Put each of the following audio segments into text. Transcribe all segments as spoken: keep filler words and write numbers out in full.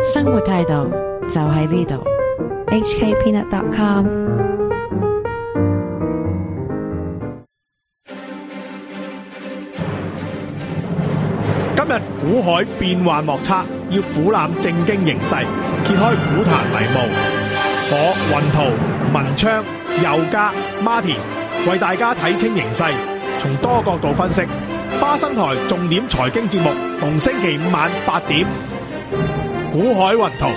生活態度就喺呢度。 H K Peanut dot com。 今日股海變幻莫測，要俯瞰正經形勢，揭開股壇迷霧。我雲圖、文昌、佑嘉、Martin 為大家睇清形勢，從多角度分析。花生台重點財經節目，逢星期五晚八點。股海雲圖。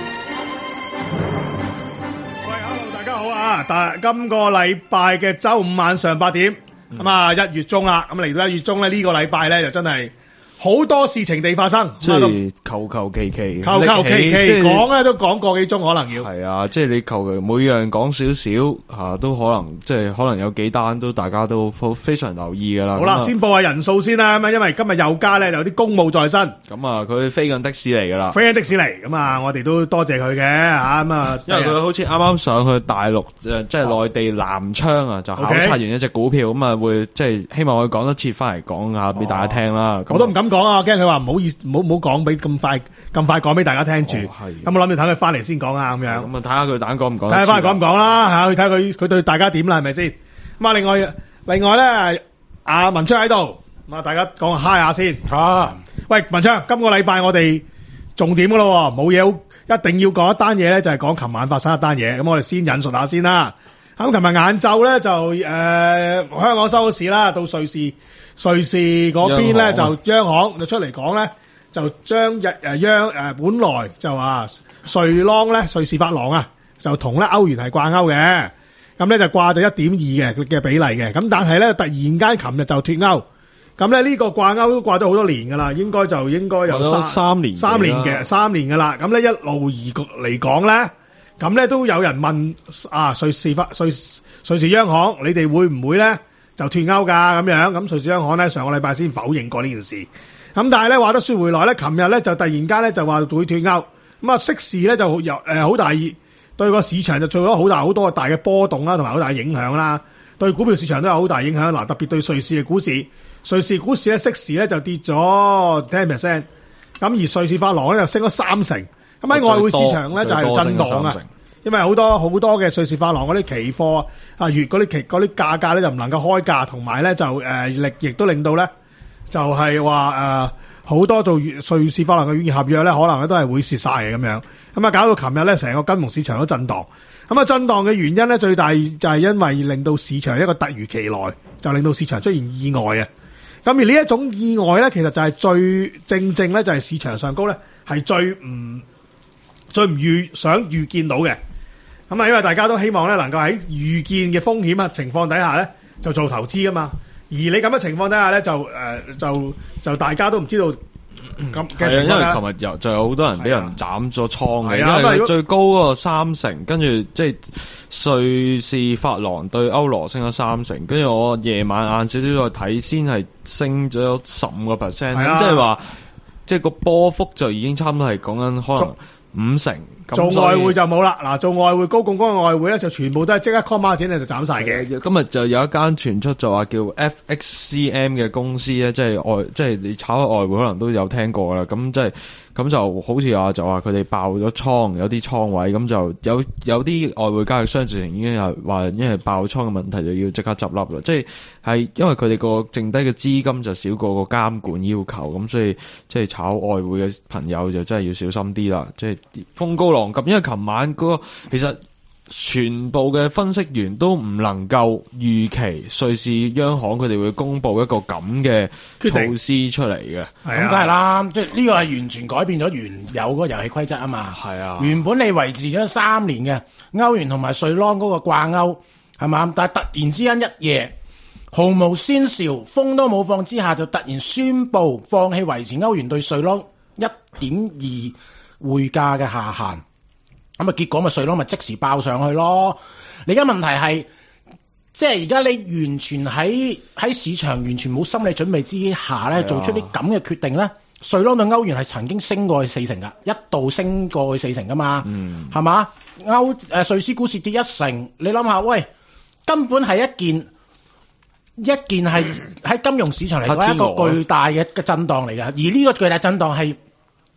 喂 ，hello， 大家好啊！但今個禮拜嘅周五晚上八點，咁啊一月中啦，咁嚟到一月中咧，呢個禮拜咧就真係好多事情地發生， 即係求求其其， 求求其其講咧都講個幾鐘，可能要係啊！即係你求其每樣講少少吓，都可能即係可能有幾單都大家都非常留意噶啦。 好啦，先報下人數先啦，咁啊，因為今日佑嘉咧有啲公務在身， 咁啊，佢飛緊的士嚟噶啦， 飛緊的士嚟，咁啊，我哋都多謝佢嘅吓，咁啊， 因為佢好似啱啱上去大陸誒，即係內地南昌啊，就考察完一隻股票，咁啊會即係希望佢講得切翻嚟講下俾大家聽啦。 我都唔敢講啊，驚佢話唔好意思，唔好唔好講俾咁快咁快講俾大家聽住。咁我諗住等佢翻嚟先講啊，咁樣。咁啊睇下佢膽講唔講？ 睇下翻嚟講唔講啦吓，去睇佢佢對大家點啦，係咪先？咁啊，另外另外咧，阿文昌喺度，咁啊，大家講嗨下先。啊，喂，文昌，今個禮拜我哋重點噶咯，冇嘢好，一定要講一單嘢咧，就係講琴晚發生一單嘢。咁我哋先引述下先啦。咁琴日晏晝咧就誒、呃、香港收市啦，到瑞士瑞士嗰邊咧就央行就出嚟講咧，就將日誒央誒本來就話瑞郎咧瑞士法郎啊，就同咧歐元係掛鈎嘅，咁咧就掛咗一點二嘅嘅比例嘅，咁但係咧突然間琴日就脫鈎，咁咧呢個掛鈎都掛咗好多年噶啦，應該就應該有三三年三年嘅三年噶啦，咁咧一路而嚟講咧。咁咧都有人問啊，瑞士法瑞瑞士央行，你哋會唔會咧就脫鈎噶咁樣？咁瑞士央行咧上個禮拜先否認過呢件事。咁但係咧話得說回來咧，琴日咧就突然間咧就話會脫鈎。咁啊，息事咧就有誒好大對個市場就做咗好大好多大嘅波動啦，同埋好大嘅影響啦。對股票市場都有好大影響。嗱，特別對瑞士嘅股市，瑞士股市咧息事咧就跌咗 ten percent， 咁而瑞士法郎咧就升咗三成。咁喺外匯市場咧就係震盪啊，因為好多好多嘅瑞士法郎嗰啲期貨啊月嗰啲期嗰啲價格咧就唔能夠開價，同埋咧就誒力亦都令到咧就係話誒好多做瑞士法郎嘅軟件合約咧可能咧都係會蝕晒嘅咁樣，咁啊搞到琴日咧成個金融市場都震盪。咁啊震盪嘅原因咧最大就係因為令到市場一個突如其來，就令到市場出現意外啊。咁而呢一種意外咧，其實就係最正正咧就係市場上高咧係最唔最唔預想預見到嘅，咁啊，因為大家都希望咧能夠喺預見嘅風險啊情況底下咧就做投資噶嘛，而你咁嘅情況底下咧就誒、呃、就就大家都唔知道咁嘅情況。 因為琴日又就有好多人俾人斬咗倉嘅， 因為最高嗰個三成，跟住即係瑞士法郎對歐羅升咗三成，跟住我夜晚晏少少再睇，先係升咗十五個 percent， 咁即係話即係個波幅就已經差唔多係講緊可能五成。 做外匯就冇啦，嗱做外匯高槓桿嘅外匯咧就全部都係即刻 call 孖展咧就斬晒嘅。 今日就有一間傳出就話叫 F X C M 嘅公司咧，即係外即係你炒外匯可能都有聽過啦。咁即係咁就好似話就話佢哋爆咗倉，有啲倉位，咁就有有啲外匯交易商直情已經係話因為爆倉嘅問題就要即刻執笠啦。即係係因為佢哋個剩低嘅資金就少過個監管要求，咁所以即係炒外匯嘅朋友就真係要小心啲啦。即係風高浪急，因為琴晚嗰個其實全部嘅分析員都唔能夠預期瑞士央行佢哋會公布一個咁嘅措施出嚟嘅， 咁梗係啦，即係呢個係完全改變咗原有嗰個遊戲規則啊嘛。 係啊， 原本你維持咗三年嘅歐元同埋瑞郎嗰個掛鈎係嘛，但係突然之間一夜毫無先兆，風都冇放之下，就突然宣布放棄維持歐元對瑞郎一點二匯價嘅下限。咁啊，結果咪瑞郎咪即時爆上去咯。你而家問題係，即係而家你完全喺喺市場完全冇心理準備之下咧，做出啲咁嘅決定咧，瑞郎對歐元係曾經升過去四成噶，一度升過去四成噶嘛，嗯，係嘛？歐誒瑞士股市跌一成，你諗下，喂，根本係一件一件係喺金融市場嚟講一個巨大嘅嘅震盪嚟噶，而呢個巨大震盪係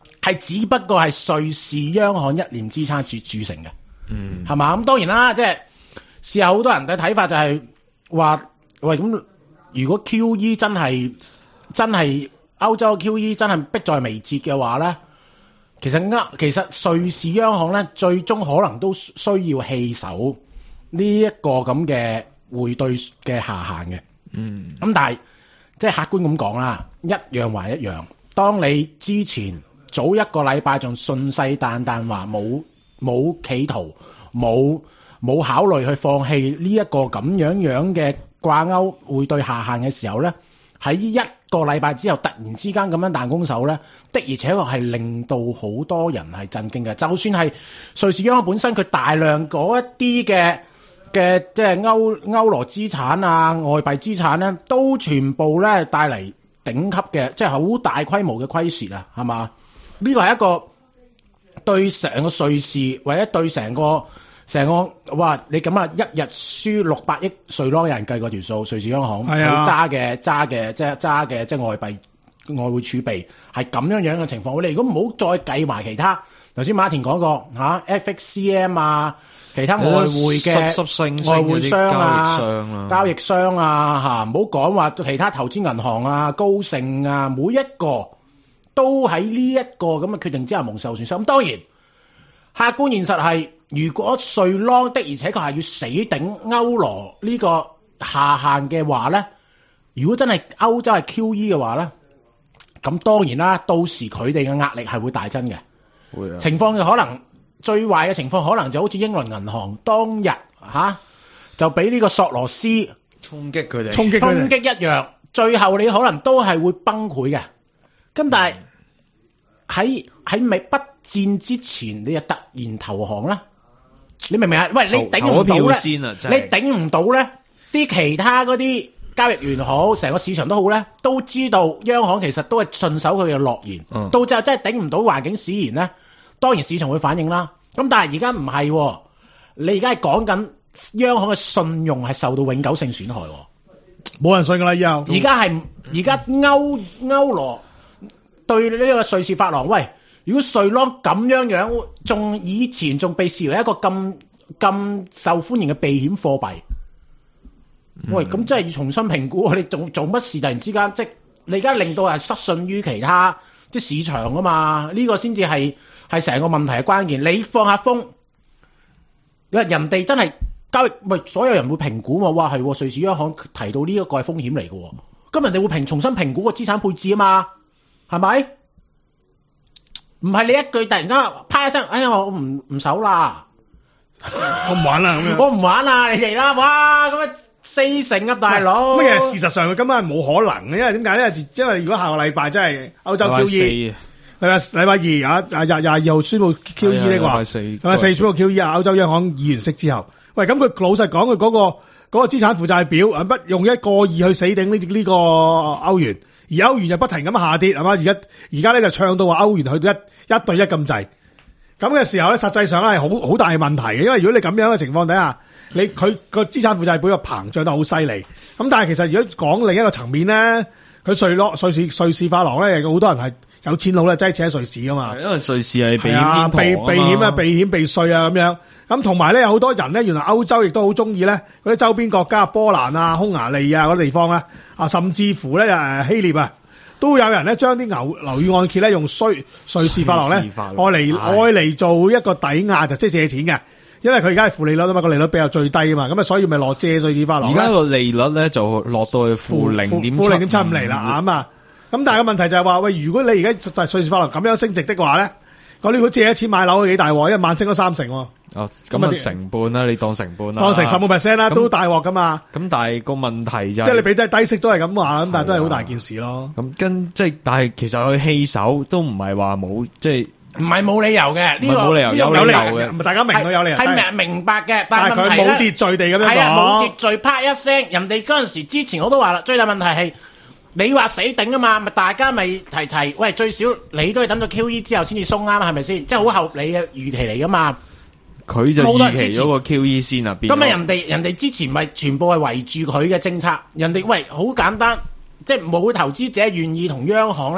係只不過係瑞士央行一念之差鑄鑄成嘅， 嗯， 係嘛？咁當然啦，即係事後好多人嘅睇法就係話，喂，咁如果 Q E 真係真係歐洲 Q E 真係迫在眉睫嘅話咧，其實呃其實瑞士央行咧最終可能都需要棄守呢一個咁嘅匯兌嘅下限嘅，嗯，咁但係即係客觀咁講啦，一樣還一樣。當你之前早一個禮拜仲信誓旦旦話冇冇企圖冇冇考慮去放棄呢一個咁樣樣嘅掛鈎匯兌下限嘅時候咧，喺一個禮拜之後突然之間咁樣彈弓手咧，的而且確係令到好多人係震驚嘅。就算係瑞士央行本身佢大量嗰一啲嘅嘅即係歐歐羅資產啊、外幣資產咧，都全部咧帶嚟頂級嘅，即係好大規模嘅虧蝕啊，係嘛？呢個係一個對成個瑞士或者對成個成個哇！你咁啊，一日輸六百億瑞郎，有人計過條數，瑞士央行佢揸嘅揸嘅即係揸嘅即係外幣外匯儲備係咁樣樣嘅情況。我哋如果唔好再計埋其他，頭先馬田講過嚇、啊、F X C M 啊。其他外匯嘅外匯商啊、交易商啊嚇，唔好講話其他投資銀行啊、高盛啊，每一個都喺呢一個咁嘅決定之下蒙受損失。咁當然，客觀現實係，如果瑞郎的而且確係要死頂歐羅呢個下限嘅話咧，如果真係歐洲係 Q E 嘅話咧，咁當然啦，到時佢哋嘅壓力係會大增嘅。會啊，情況嘅可能。最壞嘅情況可能就好似英倫銀行當日嚇、啊、就俾呢個索羅斯衝擊佢哋， 衝擊衝擊一樣，最後你可能都係會崩潰嘅。咁但係喺喺未不戰之前，你就突然投降啦？你明唔明啊？喂，你頂唔到咧，你頂唔到咧，啲其他嗰啲交易員好，成個市場都好咧，都知道央行其實都係信守佢嘅諾言，嗯、到最後真係頂唔到環境使然咧。當然市場會反應啦，咁但係而家唔係，你而家係講緊央行嘅信用係受到永久性損害， 冇人信噶啦，以後。 而家係而家歐歐羅對呢個瑞士法郎，喂，如果瑞郎咁樣樣，仲以前仲被視為一個咁咁受歡迎嘅避險貨幣，嗯、喂，咁真係要重新評估，你做做乜事突然之間，即係你而家令到係失信於其他即係市場啊嘛？呢、這個先至係。係成個問題嘅關鍵，你放下風，因為人哋真係交易，咪所有人會評估嘛？哇，係瑞士央行提到呢一個係風險嚟嘅，咁人哋會評重新評估個資產配置啊嘛，係咪？唔係你一句突然間啪一聲，哎呀，我唔唔守啦， 我唔玩啦咁樣， 我唔玩啦，你哋啦，哇，咁啊四成啊大佬， 乜嘢？事實上佢根本係冇可能嘅，因為點解咧？因為如果下個禮拜真係歐洲 Q E。禮拜禮拜二啊，廿廿二號宣布 Q E 呢個話，禮拜四宣布 Q E 啊，歐洲央行議員息之後，喂，咁佢老實講，佢嗰個嗰個資產負債表啊，不用一個二去死頂呢呢個歐元，而歐元就不停咁下跌，係嘛？而家而家咧就唱到話歐元去到一一對一咁滯，咁嘅時候咧，實際上咧係好好大嘅問題嘅，因為如果你咁樣嘅情況底下，你佢個資產負債表又膨脹得好犀利，咁但係其實如果講另一個層面咧，佢瑞洛瑞士瑞士法郎咧，有好多人係。有錢佬咧，擠錢喺瑞士噶嘛？ 因為瑞士係避險、 啊、避避險啊，避險避稅啊咁樣。咁同埋咧，有好多人咧，原來歐洲亦都好中意咧，嗰啲周邊國家，波蘭啊、匈牙利啊嗰啲地方咧，啊，甚至乎咧誒希臘啊，都有人咧將啲牛樓宇按揭咧用瑞瑞士法郎咧，愛嚟愛嚟做一個抵押，就即係借錢嘅。因為佢而家係負利率啊嘛，個利率比較最低啊嘛，咁啊所以咪落借瑞士法郎。而家個利率咧就落到去負零點負零點七五厘啦，咁啊。咁但係個問題就係話，喂，如果你而家就係瑞士法郎咁樣升值的話咧，我呢個借一錢買樓幾大鑊，一晚升咗三成。哦， 咁啊成半啦，你當成半啦， 當成十五 percent 啦，都大鑊噶嘛。 咁但係個問題就係， 即係你俾低低息都係咁話，咁但係都係好大件事咯。 咁跟即係，但係其實佢棄手都唔係話冇，即係唔係冇理由嘅。呢個冇理由，有理由嘅。 唔係大家明都有理由， 係明明白嘅。 但係佢冇秩序地咁樣講， 係啊，冇秩序，啪一聲，人哋嗰陣時之前我都話啦，最大問題係。你話死頂啊嘛，咪大家咪提齊，喂，最少你都係等到 Q E 之後先至鬆啱，係咪先？即係好合理嘅預期嚟噶嘛。 佢就預期咗個 Q E 先啊， 咁啊，人哋人哋之前咪全部係圍住佢嘅政策，人哋喂好簡單，即係冇投資者願意同央行咧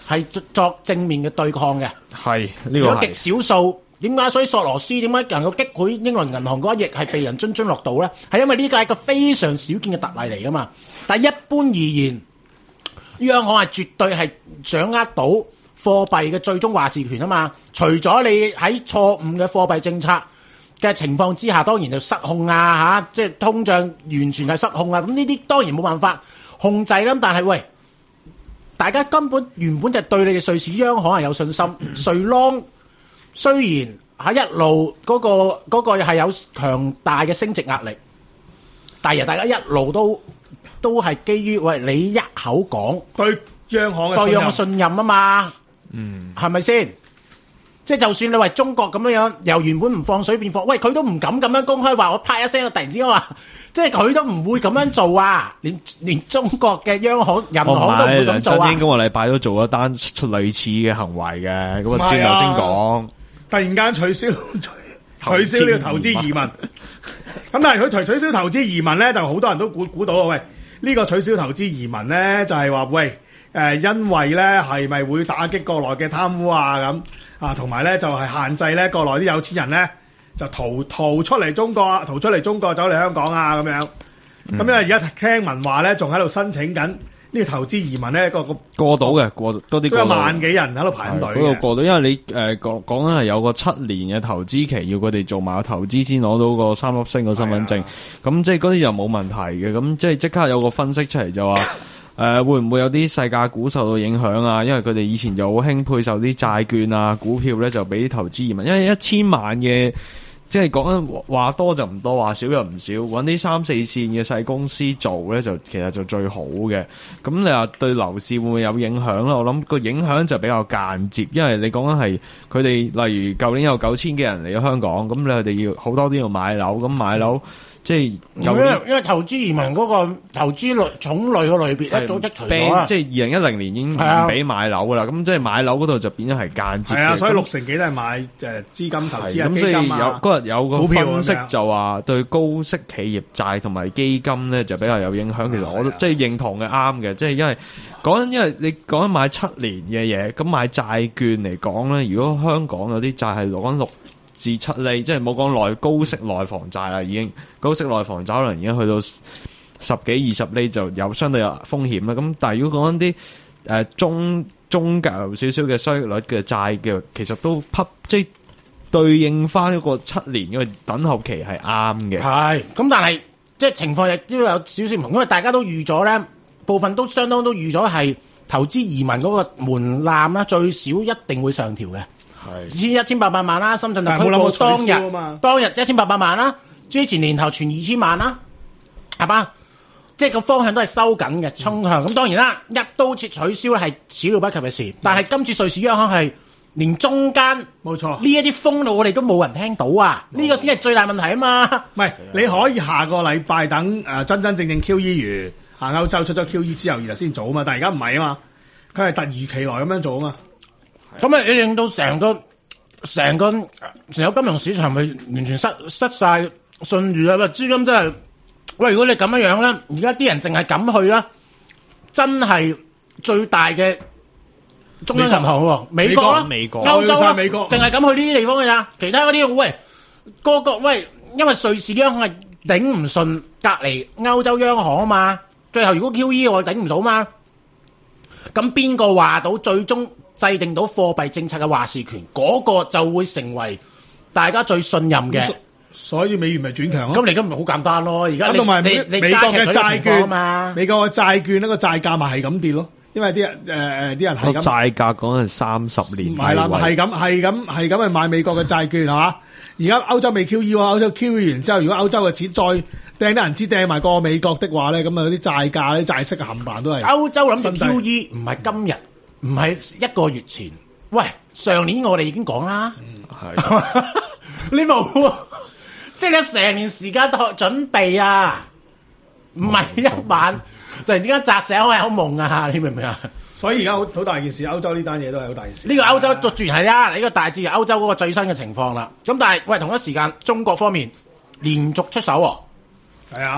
係作正面嘅對抗嘅。 係呢如果極個係少數，點解所以索羅斯點解能夠擊潰英倫銀行嗰一役係被人津津樂道咧？係因為呢個係一個非常少見嘅特例嚟噶嘛。但係一般而言，央行係絕對係掌握到貨幣嘅最終話事權啊嘛。除咗你喺錯誤嘅貨幣政策嘅情況之下，當然就失控啊嚇，即係通脹完全係失控啊。咁呢啲當然冇辦法控制啦。但係喂，大家根本原本就對你哋瑞士央行係有信心。瑞郎雖然喺一路嗰、嗰個嗰、嗰個係有強大嘅升值壓力，但係大家一路都都係基於喂你一口講對央行嘅對信任央嘅信任啊嘛， 嗯係咪先？即係就算你話中國咁樣樣，由原本唔放水變放，喂佢都唔敢咁樣公開話，我啪一聲，突然之間話，即係佢都唔會咁樣做啊！連連中國嘅央行、銀我唔行都唔會係梁咁做啊！ 振英今個禮拜都做咗單出類似嘅行為嘅，咁啊轉頭先講。 突然間取消取消呢個投資移民，咁但係佢取取消投資移民咧，就好多人都估估到啊！喂，呢、這個取消投資移民咧，就係、是、話喂誒、呃，因為咧係咪會打擊國內嘅貪污啊咁啊，同埋咧就係、是、限制咧國內啲有錢人咧就逃逃出嚟中國，逃出嚟中國走嚟香港啊咁樣。咁、嗯、因為而家聽聞話咧，仲喺度申請緊。呢個投資移民咧，個個過到嘅，過多啲都有過到萬幾人喺度排緊隊嗰個嘅。 過到，因為你誒講講緊係有個七年嘅投資期，要佢哋做埋個投資先攞到個三粒星個身份證。咁即係嗰啲又冇問題嘅。咁即係即刻有個分析出嚟就話誒、呃、會唔會有啲世界股受到影響啊？因為佢哋以前就好興配售啲債券啊、股票咧，就俾啲投資移民，因為一千萬嘅。即係講緊話多就唔多，話少又唔少，揾啲三四線嘅細公司做咧，就其實就最好嘅。咁你話對樓市會唔會有影響咧？我諗個影響就比較間接，因為你講緊係佢哋，例如舊年有九千幾人嚟咗香港，咁你佢哋要好多都要買樓，咁買樓即係因為因為投資移民嗰個投資類種類嘅類別一早剔除咗啦， 即係二零一零年已經唔俾買樓噶啦，咁即係買樓嗰度就變咗係間接嘅。 係啊，所以六成幾都係買誒資金投資啊， 咁所以有基金啊。 嗰日有個股票分析咁樣就話對高息企業債同埋基金咧就比較有影響。其實我都即係認同嘅，啱嘅，即係因為講緊因為你講緊買七年嘅嘢，咁買債券嚟講咧，如果香港有啲債係攞緊六至七厘，即係冇講內高息內房債啦，已經高息內房債可能已經去到十幾二十厘，就有相對有風險啦。咁但係如果講緊啲誒中中價少少嘅收益率嘅債嘅，其實都匹即係對應翻一個七年嘅等候期係啱嘅。 係咁，但係即係情況亦都有少少唔同，因為大家都預咗咧，部分都相當都預咗係投資移民嗰個門檻啦，最少一定會上調嘅。係千一千八百萬啦，深圳特區報當日當日一千八百萬啦，之前年頭傳二千萬啦，係嘛？即係個方向都係收緊嘅衝向。咁當然啦，一刀切取消係始料不及嘅事，但係今次瑞士央行係連中間冇錯呢一啲風路我哋都冇人聽到啊！呢、這個先係最大問題啊嘛。 唔係你可以下個禮拜等誒、呃、真真正正 Q E 完，行歐洲出咗 Q E 之後，然後先做啊嘛。但係而家唔係啊嘛，佢係突如其來咁樣做啊嘛。 咁啊，你令到成個成個成個金融市場咪完全失失晒信譽啊！喂，資金真係喂，如果你咁樣樣咧，而家啲人淨係咁去啦，真係最大嘅中央銀行喎，美國啦、 美國、 歐洲啦， 美國淨係咁去呢啲地方嘅咋，其他嗰啲喂個個喂，因為瑞士央行係頂唔順隔離歐洲央行啊嘛，最後如果 Q E 我頂唔到嘛，咁邊個話到最終制定到貨幣政策嘅話事權，嗰、那個就會成為大家最信任嘅。 所以美元咪轉強咯。 咁你而家咪好簡單咯。而家同埋你你美國嘅債券嘛， 美國嘅債券呢個債價咪係咁跌咯。因為啲人誒誒啲人係咁債價講係三十年， 係啦，係咁係咁係咁去買美國嘅債券係嘛？而家歐洲未 Q E 喎，歐洲 Q E 完之後，如果歐洲嘅錢再掟得人知掟埋過美國的話咧，咁啊啲債價啲債息冚唪唥都係歐洲諗住 Q E 唔係今日，唔係一個月前。喂，上年我哋已經講啦，係、嗯、你冇，即係你成年時間準備啊，唔係一晚。突然之間砸醒我係好夢啊！你明唔明啊？ 所以而家好好大件事，歐洲呢單嘢都係好大件事。 呢、這個歐洲就自然係啦，呢、這個大致係歐洲嗰個最新嘅情況啦。咁但係喂，同一時間中國方面連續出手喎。 係啊，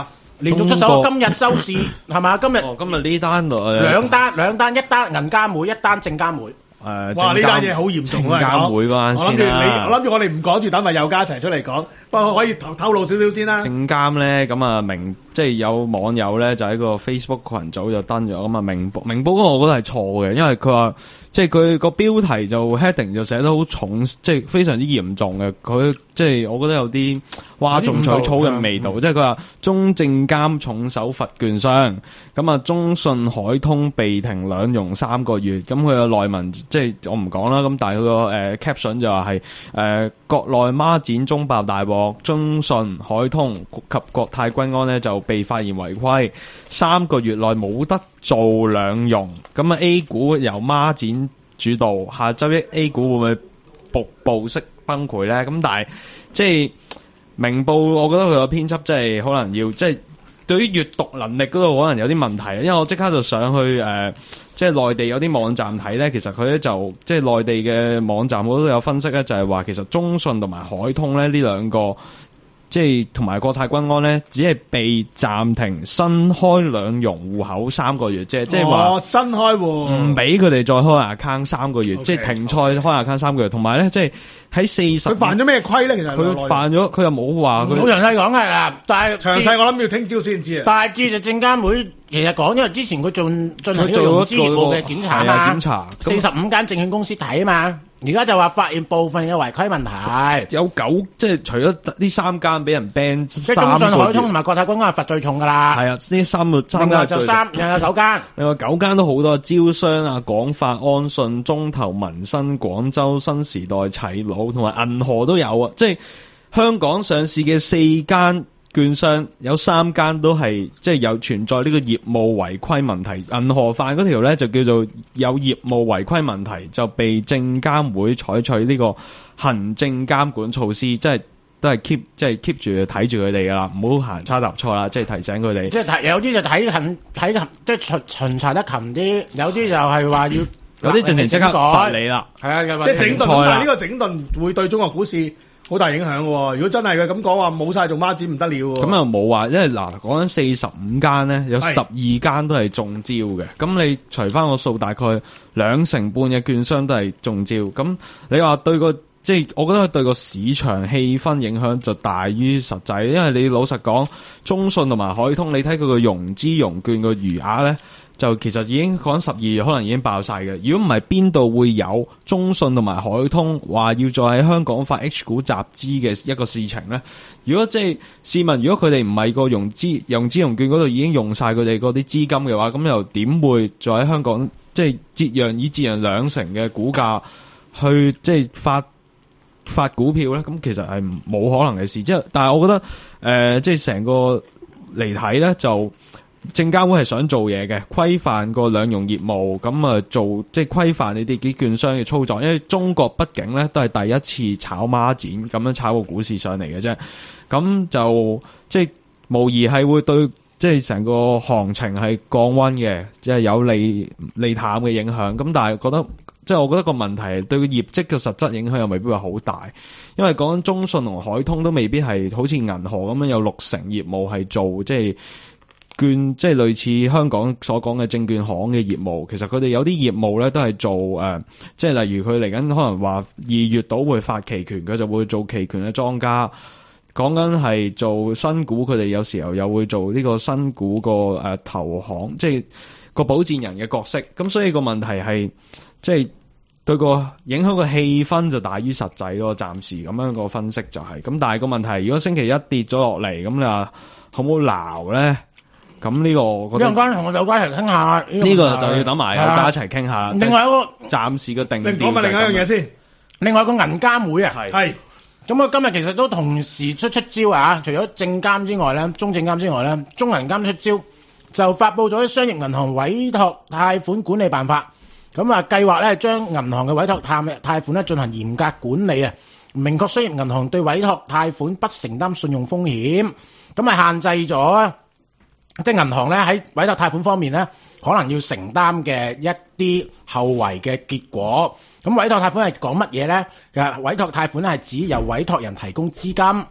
連續出手，今日收市係嘛？今日哦，今日呢單誒兩單兩單，一單銀監會，一單證監會。 誒， 哇！呢單嘢好嚴重啊！ 證監會嗰間先啦。 我諗住我哋唔講住，等埋有家一齊出嚟講。不過可以透透露少少先啦。 證監咧咁啊明，即係有網友咧就喺個 Facebook 群組就登咗咁啊明報明報嗰個我覺得係錯嘅，因為佢話即係佢個標題就 heading 就寫得好重，即係非常之嚴重嘅。佢即係我覺得有啲嘩眾取草嘅味道，即係佢話中證監重手罰券商，咁啊中信海通被停兩融三個月，咁佢嘅內文即係我唔講啦，咁但係佢個誒 caption 就話係誒國內孖展中爆大鑊，中信海通及國泰君安呢就被發現違規，三個月內冇得做兩融，咁啊 A 股由孖展主導，下周一 A 股會唔會瀑布式崩潰咧？咁但係即係明報，我覺得佢個編輯即係可能要即係對於閱讀能力嗰度可能有啲問題，因為我即刻就上去誒、呃，即係內地有啲網站睇咧，其實佢咧就即係內地嘅網站我都有分析咧，就係話其實中信同埋海通咧呢兩個。即係同埋國泰君安咧，只係被暫停新開兩融戶口三個月，即係即係話新開戶唔俾佢哋再開 account 三個月， Okay, 即係停賽開 account 三個月。同埋咧，即係喺四十， 佢犯咗咩規咧？其實佢犯咗，佢又冇話佢好詳細講係啦，但係詳細我諗要聽朝先知啊。 但係知就證監會其實講，因為之前佢進進行咗融資業務嘅檢查嘛， 檢查四十五間證券公司睇啊嘛。而家就話發現部分嘅違規問題， 有九即係除咗呢三間俾人 ban， 即係中信海通同埋國泰君安係罰最重噶啦。 係啊，呢三個三間就三又有九間， 另外九間都好多，招商啊、廣發、安信、中投、民生、廣州、新時代、齊魯同埋銀河都有啊。即係香港上市嘅四間券商有三間都係即係有存在呢個業務違規問題，銀河犯嗰條咧就叫做有業務違規問題，就被證監會採取呢個行政監管措施，即係都係 keep 即係 keep 住睇住佢哋噶啦，唔好行差踏錯啦，即係提醒佢哋。 即係睇有啲就睇近睇近，即係巡巡查得勤啲，有啲就係話要有啲直情即刻罰你啦。 係啊， 即係整頓，但係呢個整頓會對中國股市好大影響喎！如果真係嘅咁講話冇晒做孖展唔得了喎。咁又冇話，因為嗱講緊四十五間咧，有十二間都係中招嘅。咁你除翻個數，大概兩成半嘅券商都係中招。咁你話對個即係，我覺得對個市場氣氛影響就大於實際。因為你老實講，中信同埋海通，你睇佢個融資融券個餘額咧，就其實已經講十二月可能已經爆晒嘅。如果唔係，邊度會有中信同埋海通話要再喺香港發 H 股集資嘅一個事情呢？如果即係試問，如果佢哋唔係個融資融資融券嗰度已經用晒佢哋嗰啲資金嘅話，咁又點會再喺香港即係折讓以折讓兩成嘅股價去即係發發股票呢？咁其實係冇可能嘅事。即係但係我覺得誒、呃，即係成個嚟睇呢就。證監會係想做嘢嘅，規範個兩融業務，咁啊做即係規範你哋啲券商嘅操作，因為中國畢竟咧都係第一次炒孖展，咁樣炒個股市上嚟嘅啫，咁就即係無疑係會對即係成個行情係降溫嘅，即係有利利淡嘅影響。咁但係覺得即係我覺得個問題對個業績嘅實質影響又未必話好大，因為講緊中信同海通都未必係好似銀河咁樣有六成業務係做即係。券即係類似香港所講嘅證券行嘅業務，其實佢哋有啲業務咧都係做誒、呃，即係例如佢嚟緊可能話二月度會發期權，佢就會做期權嘅莊家。講緊係做新股，佢哋有時候又會做呢個新股個誒、呃、投行，即係個保薦人嘅角色。咁所以個問題係即係對個影響個氣氛就大於實際咯。暫時咁樣個分析就係、是、咁，但係個問題如果星期一跌咗落嚟，咁你話好唔好鬧咧？咁呢個我覺得， 有關同我有關係傾下，呢、 這個就要等埋大家一齊傾下。 另外一個暫時嘅定調， 講埋另外一樣嘢先。 另外一個銀監會啊， 係咁啊，今日其實都同時出出招啊！除咗證監之外咧，中證監之外咧，中銀監出招，就發布咗商業銀行委託貸款管理辦法。咁啊，計劃咧將銀行嘅委託貸貸款咧進行嚴格管理啊，明確商業銀行對委託貸款不承擔信用風險。咁啊，限制咗。即係銀行咧喺委託貸款方面咧，可能要承擔嘅一啲後遺嘅結果。咁委託貸款係講乜嘢咧？其實委託貸款咧係指由委託人提供資金，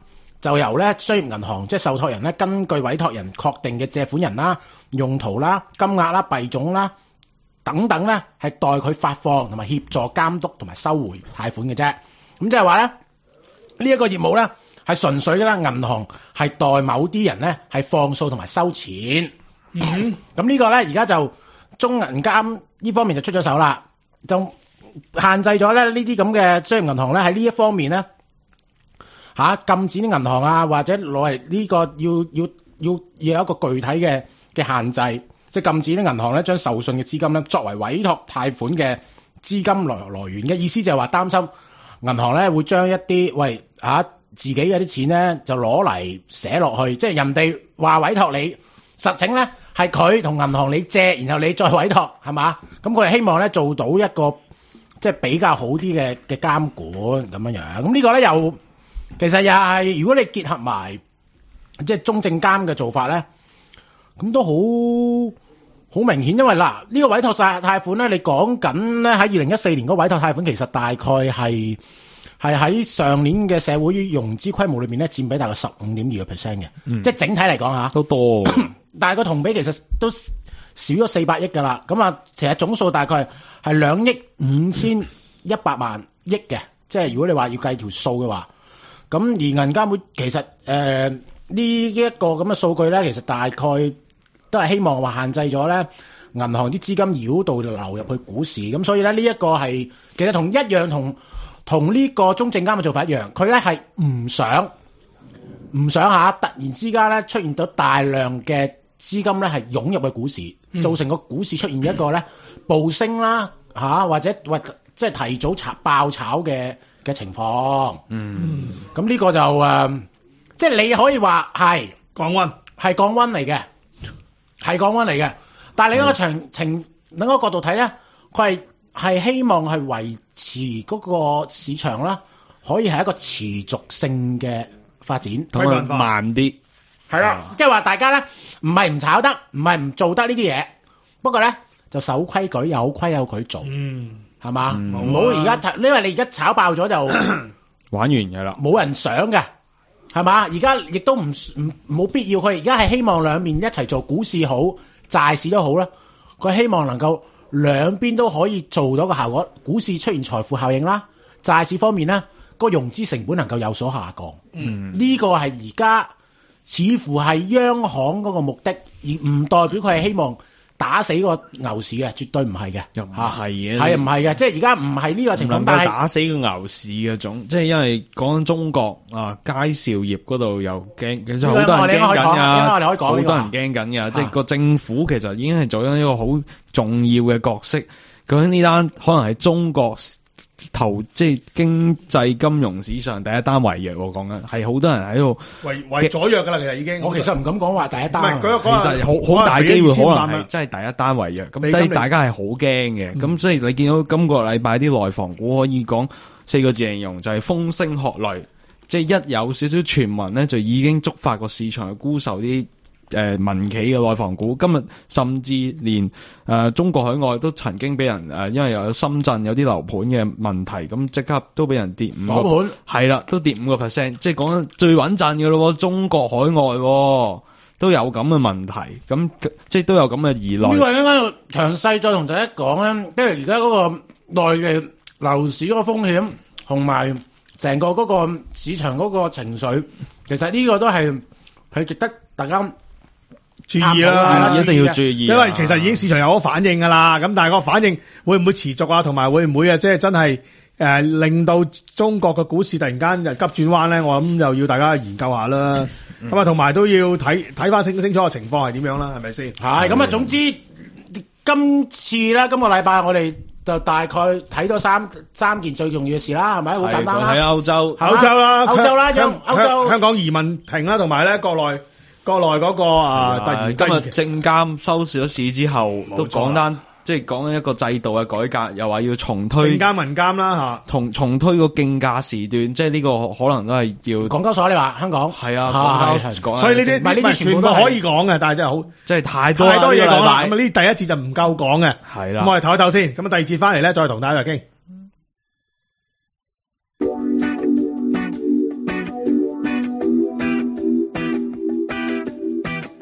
就由咧商業銀行即係受託人咧，根據委託人確定嘅借款人啦、用途啦、金額啦、幣種啦等等咧，係代佢發放同埋協助監督同埋收回貸款嘅啫。咁即係話咧，呢一個業務咧係純粹咧銀行係代某啲人咧係放數同埋收錢。嗯，咁呢個咧而家就中銀監呢方面就出咗手啦，就限制咗咧呢啲咁嘅商業銀行咧喺呢一方面咧。吓、啊、禁止啲銀行啊，或者攞嚟呢個要要要要有一個具體嘅嘅限制，即係禁止啲銀行咧將受信嘅資金咧作為委託貸款嘅資金來來源嘅意思就係話擔心銀行咧會將一啲喂吓、啊、自己嘅啲錢咧就攞嚟寫落去，即係人哋話委託你，實情咧係佢同銀行你借，然後你再委託係嘛？咁佢係希望咧做到一個即係比較好啲嘅嘅監管咁樣樣。咁呢個咧又。其實又係，如果你結合埋即係中證監嘅做法咧，咁都好好明顯。因為嗱，呢、這個委託債貸款咧，你講緊咧喺二零一四年嗰個委託貸款，其實大概係係喺上年嘅社會融資規模裏面咧，佔比大概十五點二個 percent 嘅，嗯、即係整體嚟講吓都多。 但係個同比其實都少咗四百億噶啦。咁啊，其實總數大概係兩億五千一百萬億嘅，嗯、即係如果你話要計條數嘅話。咁而銀監會其實誒呢一個咁嘅數據咧，其實大概都係希望話限制咗咧銀行啲資金繞道流入去股市，咁所以咧呢一個係其實同一樣同同呢個中證監嘅做法一樣，佢咧係唔想唔想下突然之間咧出現到大量嘅資金咧係湧入去股市，嗯、造成個股市出現一個咧暴升啦嚇，或者或即係提早炒爆炒嘅。嘅情況，嗯，咁呢個就誒、呃，即係你可以話係降溫， 係降溫嚟嘅，係降溫嚟嘅。但係另一個情情，另一個角度睇咧，佢係係希望係維持嗰個市場啦，可以係一個持續性嘅發展， 同埋慢啲， 係啦，即係話大家咧唔係唔炒得，唔係唔做得呢啲嘢，不過咧就守規矩，有規有矩做。嗯。係嘛？唔好而家，因為你而家炒爆咗就玩完嘅啦， 冇人想嘅，係嘛？而家亦都唔唔冇必要。佢而家係希望兩面一齊做，股市好，債市都好啦。佢希望能夠兩邊都可以做到個效果，股市出現財富效應啦，債市方面咧個融資成本能夠有所下降。嗯，呢個係而家似乎係央行嗰個目的，而唔代表佢係希望打死個牛市嘅，絕對唔係嘅， 又唔係嘅， 係唔係嘅？即係而家唔係呢個情況，但係打死個牛市嘅種，即係因為講緊中國啊，佳兆業嗰度又驚，其實好多人驚緊噶，好多人驚緊噶，即係個政府其實已經係做緊一個好重要嘅角色。究竟呢單可能係中國投即係經濟金融史上第一單違約，講緊係好多人喺度違違咗約噶啦，其實已經。 我其實唔敢講話第一單， 唔係其實好好大機會可能係真係第一單違約，咁即係大家係好驚嘅。咁所以你見到今個禮拜啲內房股可以講四個字形容，就係風聲鶴唳，即係一有少少傳聞咧，就已經觸發個市場去沽售啲。誒、呃，民企嘅內房股，今日甚至連誒、呃、中國海外都曾經俾人誒、呃，因為又有深圳有啲樓盤嘅問題，咁即刻都俾人跌五個， 樓盤係啦，都跌五個 percent，即係講緊最穩陣嘅咯，中國海外都有咁嘅問題，咁即係都有咁嘅疑慮。 呢個應該要詳細再同大家講咧，因為而家嗰個內地樓市嗰個風險，同埋成個嗰個市場嗰個情緒，其實呢個都係係值得大家。 注意啦， 一定要注意， 因為其實已經市場有個反應噶啦，咁但係個反應會唔會持續啊？同埋會唔會啊？即係真係誒，令到中國嘅股市突然間就急轉彎咧？我諗又要大家研究下啦。咁啊，同埋都要睇睇翻清清楚嘅情況係點樣啦，係咪先？ 係咁啊，總之今次咧，今個禮拜我哋就大概睇到三三件最重要嘅事啦，係咪？好簡單啦。 睇歐洲， 歐洲啦， 歐洲啦，歐歐洲香港移民停啦，同埋咧國內。國內嗰個啊，突然今日證監收市咗市之後，都講單，即係講緊一個制度嘅改革，又話要重推證監民監啦吓， 重重推個競價時段，即係呢個可能都係要港交所。你話香港係啊，港交所， 所以呢啲唔係呢啲全部都可以講嘅，但係真係好，即係太多太多嘢講啦。咁啊呢第一節就唔夠講嘅，係啦。咁我哋唞一唞先，咁啊第二節翻嚟咧，再同大家傾。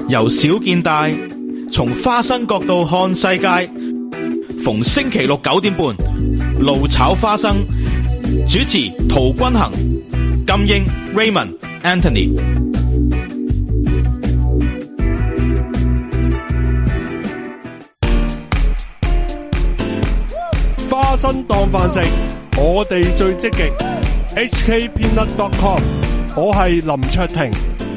由小見大，從花生角度看世界。逢星期六九點半，怒炒花生。主持陶君行、金英、Raymond、Anthony。 花生當飯食，我哋最積極。H K Peanut dot com， 我係林卓廷。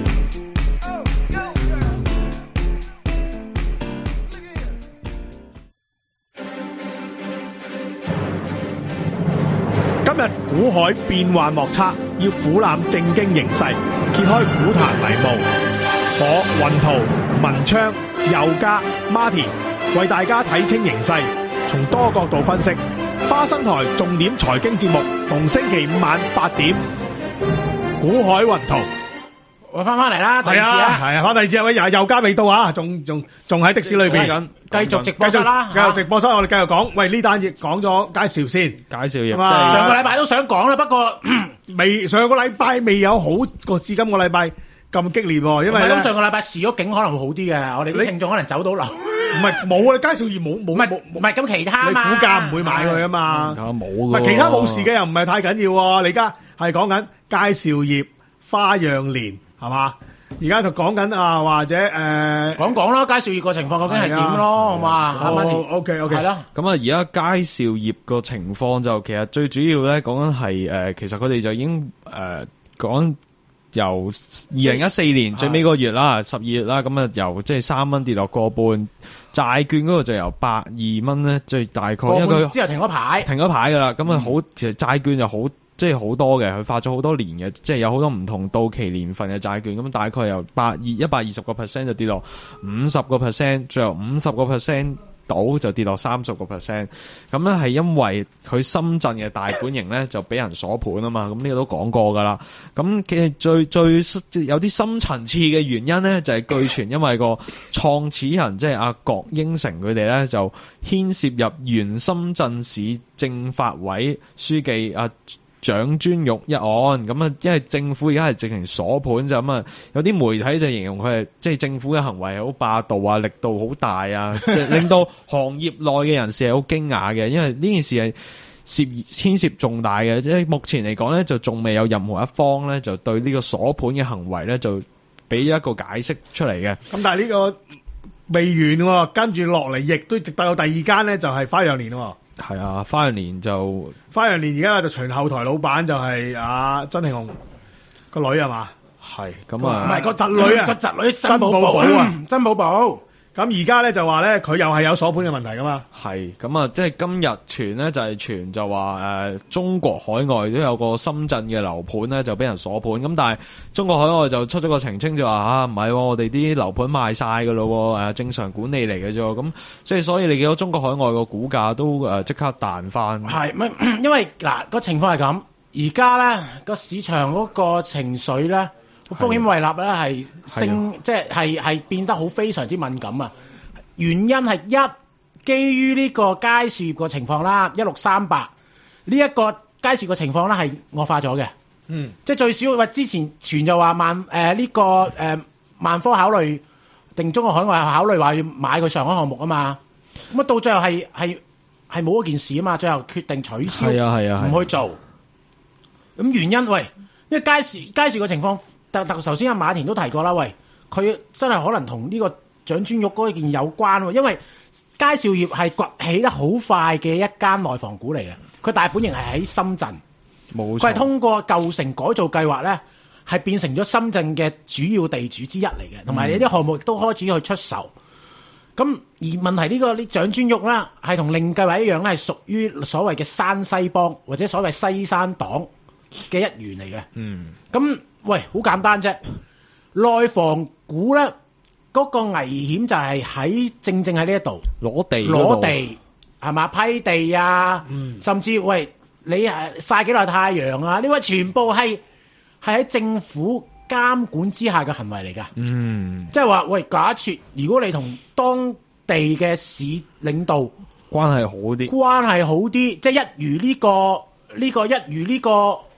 今日股海變幻莫測，要俯瞰正經形勢，揭開股壇迷霧。我雲圖、文昌、佑嘉、Martin 為大家睇清形勢，從多角度分析。花生台重點財經節目，逢星期五晚八點。股海雲圖， 我翻翻嚟啦，第二係節啊， 係啊，翻第二節啊，喂，又佑嘉未到啊，仲仲仲喺的士裏邊緊， 繼續直播室啦， 繼續直播室，我哋繼續講。喂，呢單嘢講咗介紹先， 介紹嘢， 係嘛上個禮拜都想講啦，不過未上個禮拜未有好過至今個禮拜咁激烈喎，因為咧咁上個禮拜市咗景可能會好啲嘅，我哋啲聽眾可能走到樓。 唔係冇啊，佳兆業冇冇唔係冇唔係咁其他你股嘛， 價唔會買佢啊嘛， 冇唔㗎喎係其他冇事嘅又唔係太緊要喎。你而家係講緊佳兆業、花樣年係嘛？而家就講緊啊，或者誒講講咯，介紹業個情況究竟係點咯，好嘛？阿 Martin OK OK 係咯。 咁啊，而家佳兆業個情況就其實最主要咧講緊係誒，其實佢哋就已經誒講由二零一四年最尾個月啦，十二月啦，咁啊由即係三蚊跌落個半，債券嗰度就由百二蚊咧，即係大概因為佢之後停咗牌， 停咗牌噶啦，咁啊好，其實債券就好。即係好多嘅，佢發咗好多年嘅，即係有好多唔同到期年份嘅債券，咁大概由百二一百二十個 percent 就跌落五十個 percent， 最後五十個 percent 到就跌落三十個 percent， 咁咧係因為佢深圳嘅大本營咧就俾人鎖盤啊嘛，咁呢個都講過噶啦。咁其實最最有啲深層次嘅原因咧，就係據傳因為個創始人即係阿郭英成佢哋咧就牽涉入原深圳市政法委書記阿蔣尊玉一案，咁啊，因為政府而家係直情鎖盤就咁啊，有啲媒體就形容佢係即係政府嘅行為係好霸道啊，力度好大啊，即係令到行業內嘅人士係好驚訝嘅，因為呢件事係涉牽涉重大嘅，即係目前嚟講咧就仲未有任何一方咧就對呢個鎖盤嘅行為咧就俾一個解釋出嚟嘅。 咁但係呢個未完喎，跟住落嚟亦都直到第二間咧就係花樣年喎。 係啊，花樣年就花樣年而家就全後台老闆就係阿曾慶紅個女係嘛？ 係咁唔啊， 係個侄女啊個侄女曾珍寶寶寶寶啊， 珍寶寶。 咁而家咧就話咧佢又係有鎖盤嘅問題噶嘛？ 係咁啊，即係今日傳咧就係傳就話誒、呃，中國海外都有個深圳嘅樓盤咧就俾人鎖盤，咁但係中國海外就出咗個澄清就話啊唔係，我哋啲樓盤賣晒噶咯，誒、呃、正常管理嚟嘅啫，咁即係所以你見到中國海外個股價都誒即、呃、刻彈翻。 係咪？因為嗱個情況係咁，而家咧個市場嗰個情緒咧。風險胃納咧係升，即係係係變得好非常之敏感啊！原因係一基於呢個佳兆業個情況啦，一六三八呢一個佳兆業個情況咧係惡化咗嘅， 嗯， 即係最少話之前傳就話萬誒呢、呃這個誒、呃、萬科考慮定中國海外考慮話要買佢上海項目啊嘛，咁啊到最後係係係冇嗰件事啊嘛，最後決定取消， 係啊係啊， 唔去做。咁原因喂，因為佳兆佳兆業個情況。但但頭先阿馬田都提過啦，喂，佢真係可能同呢個蔣尊玉嗰件有關喎，因為佳兆業係崛起得好快嘅一間內房股嚟嘅，佢大本營係喺深圳， 冇錯， 佢係通過舊城改造計劃咧，係變成咗深圳嘅主要地主之一嚟嘅，同埋你啲項目亦都開始去出售。咁、嗯、而問題呢、這個呢蔣尊玉啦，係同另計劃一樣咧，係屬於所謂嘅山西幫或者所謂西山黨嘅一員嚟嘅。嗯，咁。喂，好簡單啫！內房股咧，嗰、那個危險就係喺正正喺呢一度攞地攞地係嘛，批地啊，嗯、甚至喂你係曬幾耐太陽啊？呢個全部係係喺政府監管之下嘅行為嚟㗎。嗯，即係話喂，假設如果你同當地嘅市領導關係好啲， 關係好啲，即係一如呢、這個呢、這個一如呢、這個。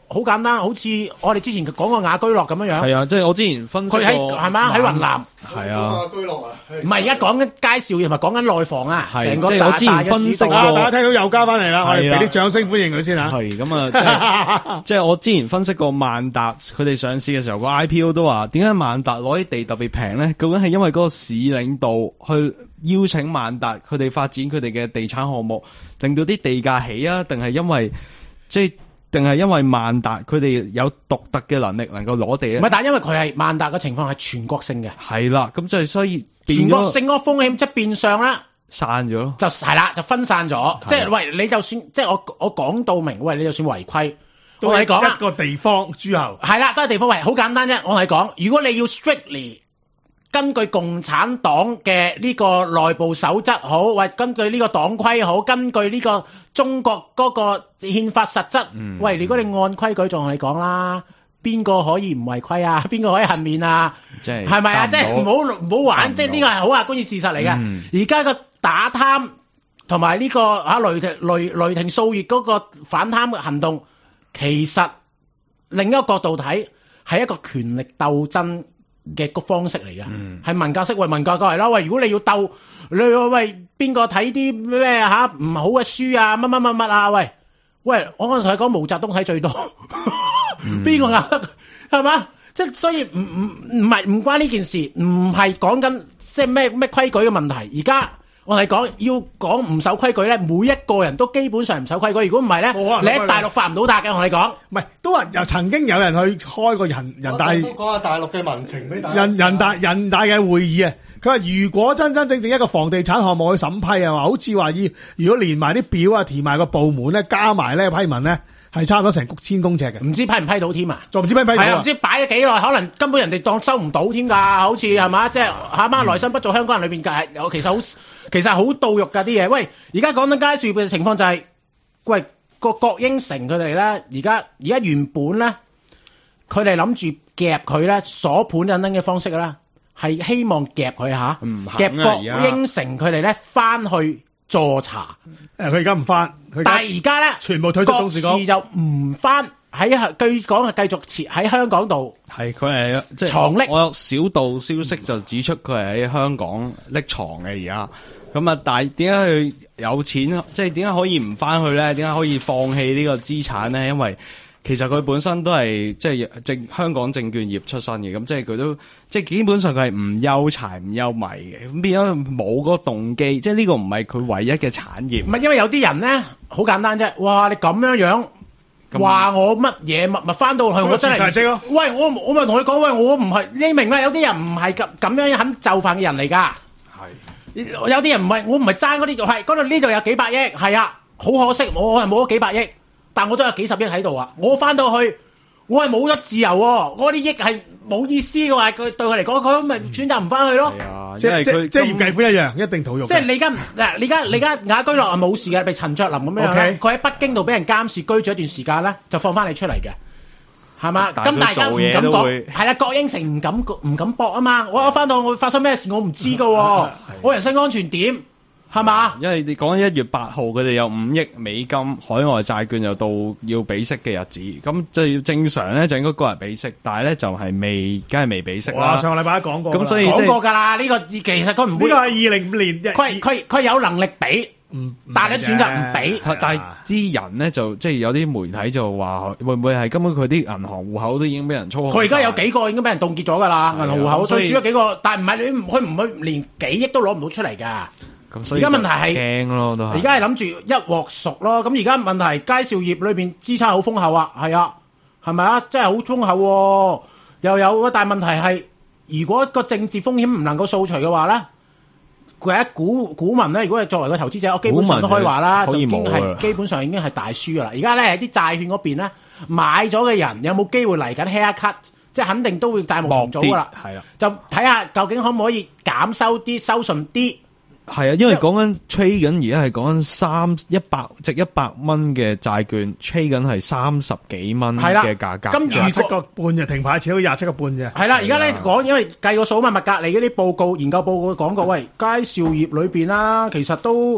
好簡單，好似我哋之前講過雅居樂咁樣樣。 係啊，即係我之前分析佢喺係嘛喺雲南。 係啊， 居樂啊， 唔係而家講緊介紹，同埋講緊內房啊， 係成個即係我之前分析過啊！大家聽到又加翻嚟啦，我哋係啊俾啲掌聲歡迎佢先嚇。 係咁啊，即係即係我之前分析過萬達佢哋上市嘅時候個 I P O 都話，點解萬達攞啲地特別平咧？究竟係因為嗰個市領導去邀請萬達佢哋發展佢哋嘅地產項目，令到啲地價起啊？定係因為即係？定係因為萬達佢哋有獨特嘅能力，能夠攞地咧？ 唔係，但係因為佢係萬達嘅情況係全國性嘅， 係啦，咁即係所以變全國咗性嗰個風險即係變相啦， 散咗咯。 就係啦，就分散咗。即係喂，你就算即係我我講到明，喂，你就算違規， 都係我同你講啦一個地方諸侯。 係啦，都係地方喂，好簡單啫。我同你講，如果你要 strictly 根據共產黨嘅呢個內部守則好，或根據呢個黨規好，根據呢個中國嗰個憲法實質， 嗯、 喂，如果你按規矩，仲同你講啦，邊個可以唔違規啊？邊個可以幸免啊？ 即係係咪啊？即係唔好唔好玩， 唔即係呢個係好客觀嘅事實嚟嘅。而家個打貪同埋呢個啊雷霆雷雷霆掃月嗰個反貪嘅行動，其實另一個角度睇係一個權力鬥爭嘅個方式嚟嘅，係、嗯、文革式喂文革過嚟啦。喂，如果你要鬥，你喂邊個睇啲咩吓唔好嘅書啊？乜乜乜乜啊？喂喂，我嗰陣時係講毛澤東睇最多，邊個啊？係嘛？即係所以唔唔唔係唔關呢件事，唔係講緊即係咩咩規矩嘅問題。而家我係講要講唔守規矩咧，每一個人都基本上唔守規矩。如果唔係咧，你喺大陸發唔到達嘅。我同你講， 唔係都話又曾經有人去開個人人大， 都講下大陸嘅民情俾大家。 人人大人大嘅會議啊，佢話如果真真正正一個房地產項目去審批啊，話好似話要如果連埋啲表啊，填埋個部門咧，加埋咧批文咧，係差唔多成千公尺嘅， 唔知批唔批到添啊？ 仲唔知批唔批到啊？ 係啊，唔知擺咗幾耐，可能根本人哋當收唔到添㗎，好似係嘛？即係嚇媽來生不做香港人裏邊嘅，有其實好其實好到肉㗎啲嘢。喂，而家講緊街市嘅情況就係、是，喂個國英城佢哋咧，而家而家原本咧，佢哋諗住夾佢咧鎖盤等等嘅方式啦，係希望夾佢嚇，夾國英城佢哋咧翻去助查。 誒，佢而家唔翻， 但係而家咧， 全部退出董事局， 各自就唔翻喺據講係繼續設喺香港度。 係佢係即係藏匿。 我有小道消息就指出佢係喺香港匿藏嘅而家。咁啊，但係點解佢有錢？即係點解可以唔翻去咧？點解可以放棄呢個資產咧？因為其實佢本身都係即係證香港證券業出身嘅，咁即係佢都即係基本上佢係唔憂柴唔憂米嘅，咁變咗冇嗰個動機，即係呢個唔係佢唯一嘅產業。 唔係因為有啲人咧好簡單啫，哇！你咁樣樣話我乜嘢咪咪翻到去，我真係喂我我咪同你講，喂我唔係你明啦，有啲人唔係咁咁樣肯就範嘅人嚟㗎。係有啲人唔係我唔係爭嗰啲，係嗰度呢度有幾百億，係啊，好可惜我係冇咗幾百億。但我都有幾十億喺度啊！我翻到去，我係冇咗自由喎，我啲億係冇意思嘅話，佢對佢嚟講，佢咪選擇唔翻去咯。 係啊， 即係即即係葉繼歡一樣，一定屠肉。 即係你而家嗱，你而家你而家雅居樂係冇事嘅，被陳卓林咁樣樣，佢喺北京度俾人監視居住一段時間咧，就放翻你出嚟嘅，係嘛？咁大家唔敢講，係啦，郭英成唔敢唔敢搏啊嘛！我我翻到會發生咩事，我唔知㗎喎，我人身安全點？係嘛？ 因為你講一月八號，佢哋有五億美金海外債券又到要俾息嘅日子，咁就要正常咧就應該嗰日俾息，但係咧就係未，梗係未俾息啦。 上個禮拜都講過， 咁所以講過㗎啦。呢個其實佢唔會。 呢個係二零五年， 佢佢佢有能力俾，但係你選擇唔俾。 但係啲人咧就即係有啲媒體就話會唔會係根本佢啲銀行戶口都已經俾人操控？ 佢而家有幾個已經俾人凍結咗㗎啦，銀行戶口，所以少咗幾個，但係唔係你佢唔會連幾億都攞唔到出嚟㗎。而家問題係驚咯，都係。 而家係諗住一鑊熟咯。咁而家問題，佳兆業裏邊資產好豐厚啊，係啊，係咪啊？真係好豐厚喎，又有。但係問題係，如果個政治風險唔能夠掃除嘅話咧，佢一股股民咧，如果係作為個投資者，我基本上都可以話啦，就已經係基本上已經係大輸噶啦。而家咧喺啲債券嗰邊咧買咗嘅人有冇機會嚟緊 haircut，即係肯定都會債務重組噶啦。係啦，就睇下究竟可唔可以減收啲、收順啲。 係啊，因為講緊 trade 緊，而家係講緊三一百值一百蚊嘅債券 trade 緊係三十幾蚊嘅價格， 咁廿七個半就停牌，似到廿七個半啫。 係啦，而家咧講，因為計個數嘛，麥格尼嗰啲報告、研究報告講過，喂，佳兆業裏邊啦，其實都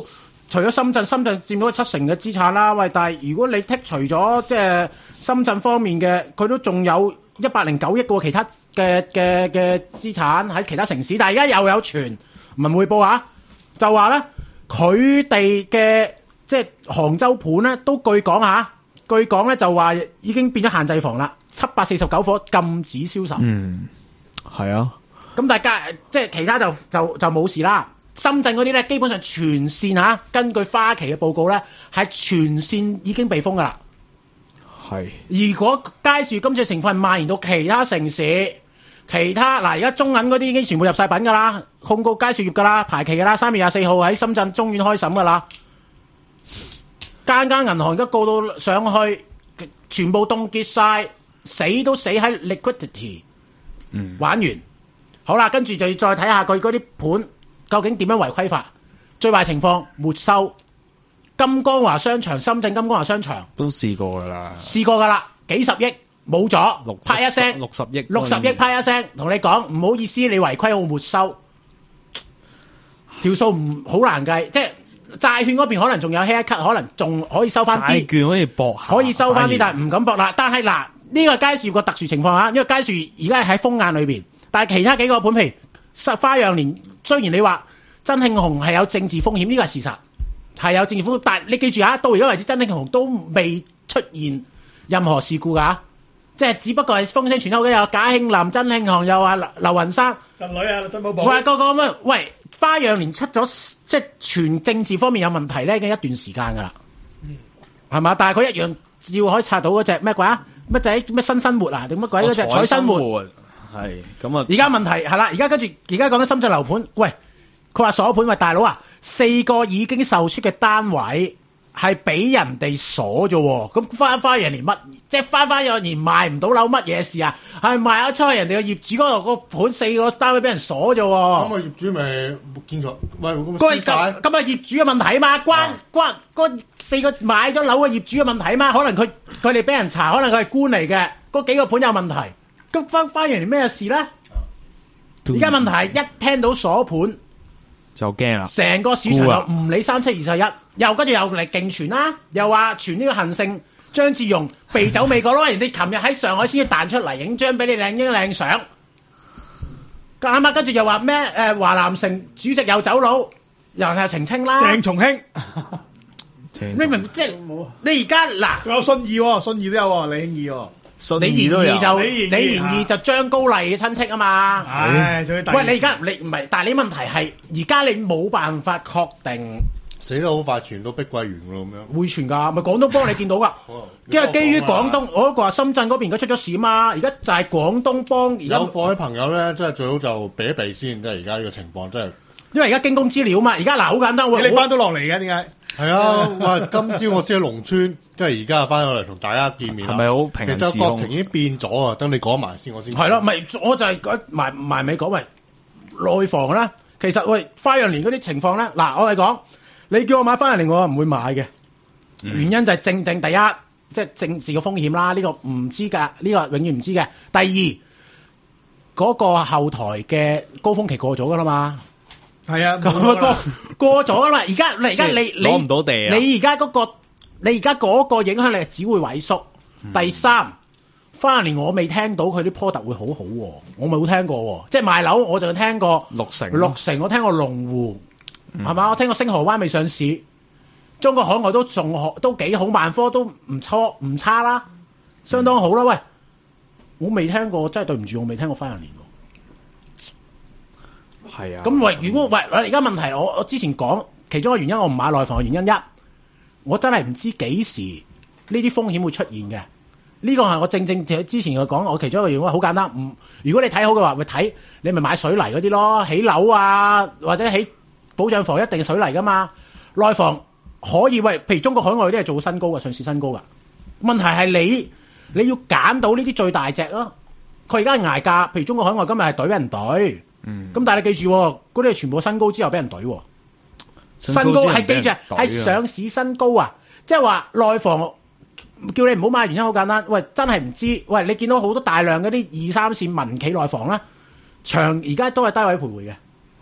除咗深圳，深圳佔到七成嘅資產啦。喂，但係如果你剔除咗即係深圳方面嘅，佢都仲有一百零九億個其他嘅嘅嘅資產喺其他城市。但係而家又有傳文匯報啊，就話咧佢哋嘅即係杭州盤咧，都據講嚇，據講咧就話已經變咗限制房啦，七百四十九伙禁止銷售。嗯， 係啊。 咁大家即係其他就就就冇事啦。深圳嗰啲咧，基本上全線嚇、啊，根據花旗嘅報告咧，係全線已經被封噶啦。係。如果佳兆業今次情況係蔓延到其他城市，其他嗱而家中銀嗰啲已經全部入晒品噶啦，控告佳兆業噶啦，排期噶啦，三月廿四號喺深圳中院開審噶啦。間間銀行而家告到上去，全部凍結晒，死都死喺 liquidity。嗯。玩完，好啦，跟住就要再睇下佢嗰啲盤。究竟點樣違規法？最壞情況沒收。金光華商場、深圳金光華商場都試過噶啦， 試過噶啦，幾十億冇咗，啪一聲， 六十億， 六十億啪一聲，同你講唔好意思，你違規我沒收，條數唔好難計，即係債券嗰邊可能仲有 haircut，可能仲可以收翻啲， 債券可以搏下， 可以收翻啲，但係唔敢搏啦。但係嗱，呢個佳兆業個特殊情況啊，因為佳兆業而家係喺風眼裏邊，但係其他幾個盤譬如花樣年。雖然你話真慶紅係有政治風險，呢個係事實，係有政治風險，但係你記住啊，到而家為止真慶紅都未出現任何事故㗎，即係只不過係風聲傳口嘅有賈慶林、真慶紅又話劉雲生、 振女啊、珍寶寶， 喂個個咁樣，喂花樣年出咗即係全政治方面有問題咧，已經一段時間㗎啦，係嘛？但係佢一樣要可以查到嗰隻咩鬼啊？乜仔咩新生活啊？定乜鬼嗰隻彩生活？ 係咁啊！ 而家問題係啦，而家跟住而家講緊深圳樓盤，喂，佢話鎖盤，喂大佬啊，四個已經售出嘅單位係俾人哋鎖咗，咁翻翻人連乜，即係翻翻又連賣唔到樓乜嘢事啊？係賣咗出去人哋嘅業主嗰度個盤四個單位俾人鎖咗，咁啊業主咪見咗，喂咁咁咁啊業主嘅問題啊嘛，關、啊、關嗰四個買咗樓嘅業主嘅問題啊嘛，可能佢佢哋俾人查，可能佢係官嚟嘅，嗰幾個盤有問題。咁翻翻完咩事咧？而家問題係一聽到鎖盤就驚啦， 成個市場又唔理三七二十一，又跟住又嚟勁傳啦，又話傳呢個恒盛張志榮避走美國咯，人哋琴日喺上海先至彈出嚟影張俾你靚影靚相，啱啱跟住又話咩？誒華南城主席又走佬，又係澄清啦。 鄭松興， 你明即係你而家嗱， 仲有信義喎，信義都有喎，李興義喎。 李賢義就李賢義就張高麗嘅親戚啊嘛， 唉，仲要喂你而家你唔係，但係你問題係而家你冇辦法確定， 死得好快傳到碧桂園咯咁樣， 會傳㗎，咪廣東幫你見到㗎，因為基於廣東，我嗰個話深圳嗰邊而家出咗事啊嘛，而家就係廣東幫而家有貨啲朋友咧，真係最好就避一避先，即係而家呢個情況真係， 因為而家驚弓之鳥嘛，而家嗱好簡單， 你翻到落嚟嘅點解？ 係啊，喂，今朝我先喺農村，即係而家翻咗嚟同大家見面啦。係咪好平行時空？其實國情已經變咗啊！等你講埋先，我先。係咯，咪我就係講埋埋尾講埋內房啦。其實喂，花樣年嗰啲情況咧，嗱，我哋講，你叫我買花樣年，我唔會買嘅。嗯、原因就係正正第一，即係政治嘅風險啦。呢、呢個唔知㗎，呢、呢個永遠唔知嘅。第二，嗰、嗰個後台嘅高峰期過咗㗎啦嘛。係啊，過過咗啦嘛，而家你而家你你攞唔到地啊！你而家嗰個你而家嗰個影響力只會萎縮。嗯、第三，花樣年我未聽到佢啲 product 會好好、啊，我冇聽過、啊，即係賣樓我就聽過六成，六成我聽過龍湖，係嘛、嗯？我聽過星河灣未上市，中國海外都仲都幾好，萬科都唔錯唔差啦，相當好啦。喂，我未聽過，真係對唔住，我未聽過花樣年。係啊，咁喂，如果喂，而家問題，我我之前講其中一個原因，我唔買內房嘅原因一，我真係唔知幾時呢啲風險會出現嘅。呢個係我正正之前我講，我其中一個原因好簡單，唔如果你睇好嘅話，咪睇你咪買水泥嗰啲咯，起樓啊或者起保障房一定係水泥噶嘛。內房可以喂，譬如中國海外嗰啲係做新高嘅，上市新高噶。問題係你你要揀到呢啲最大隻咯。佢而家捱價，譬如中國海外今日係懟俾人懟。嗯，咁但係你記住，嗰啲係全部新高之後俾人懟，新高係記住係上市新高啊！即係話內房叫你唔好買，原因好簡單，喂，真係唔知，喂，你見到好多大量嗰啲二三線民企內房啦，長而家都係低位徘徊嘅，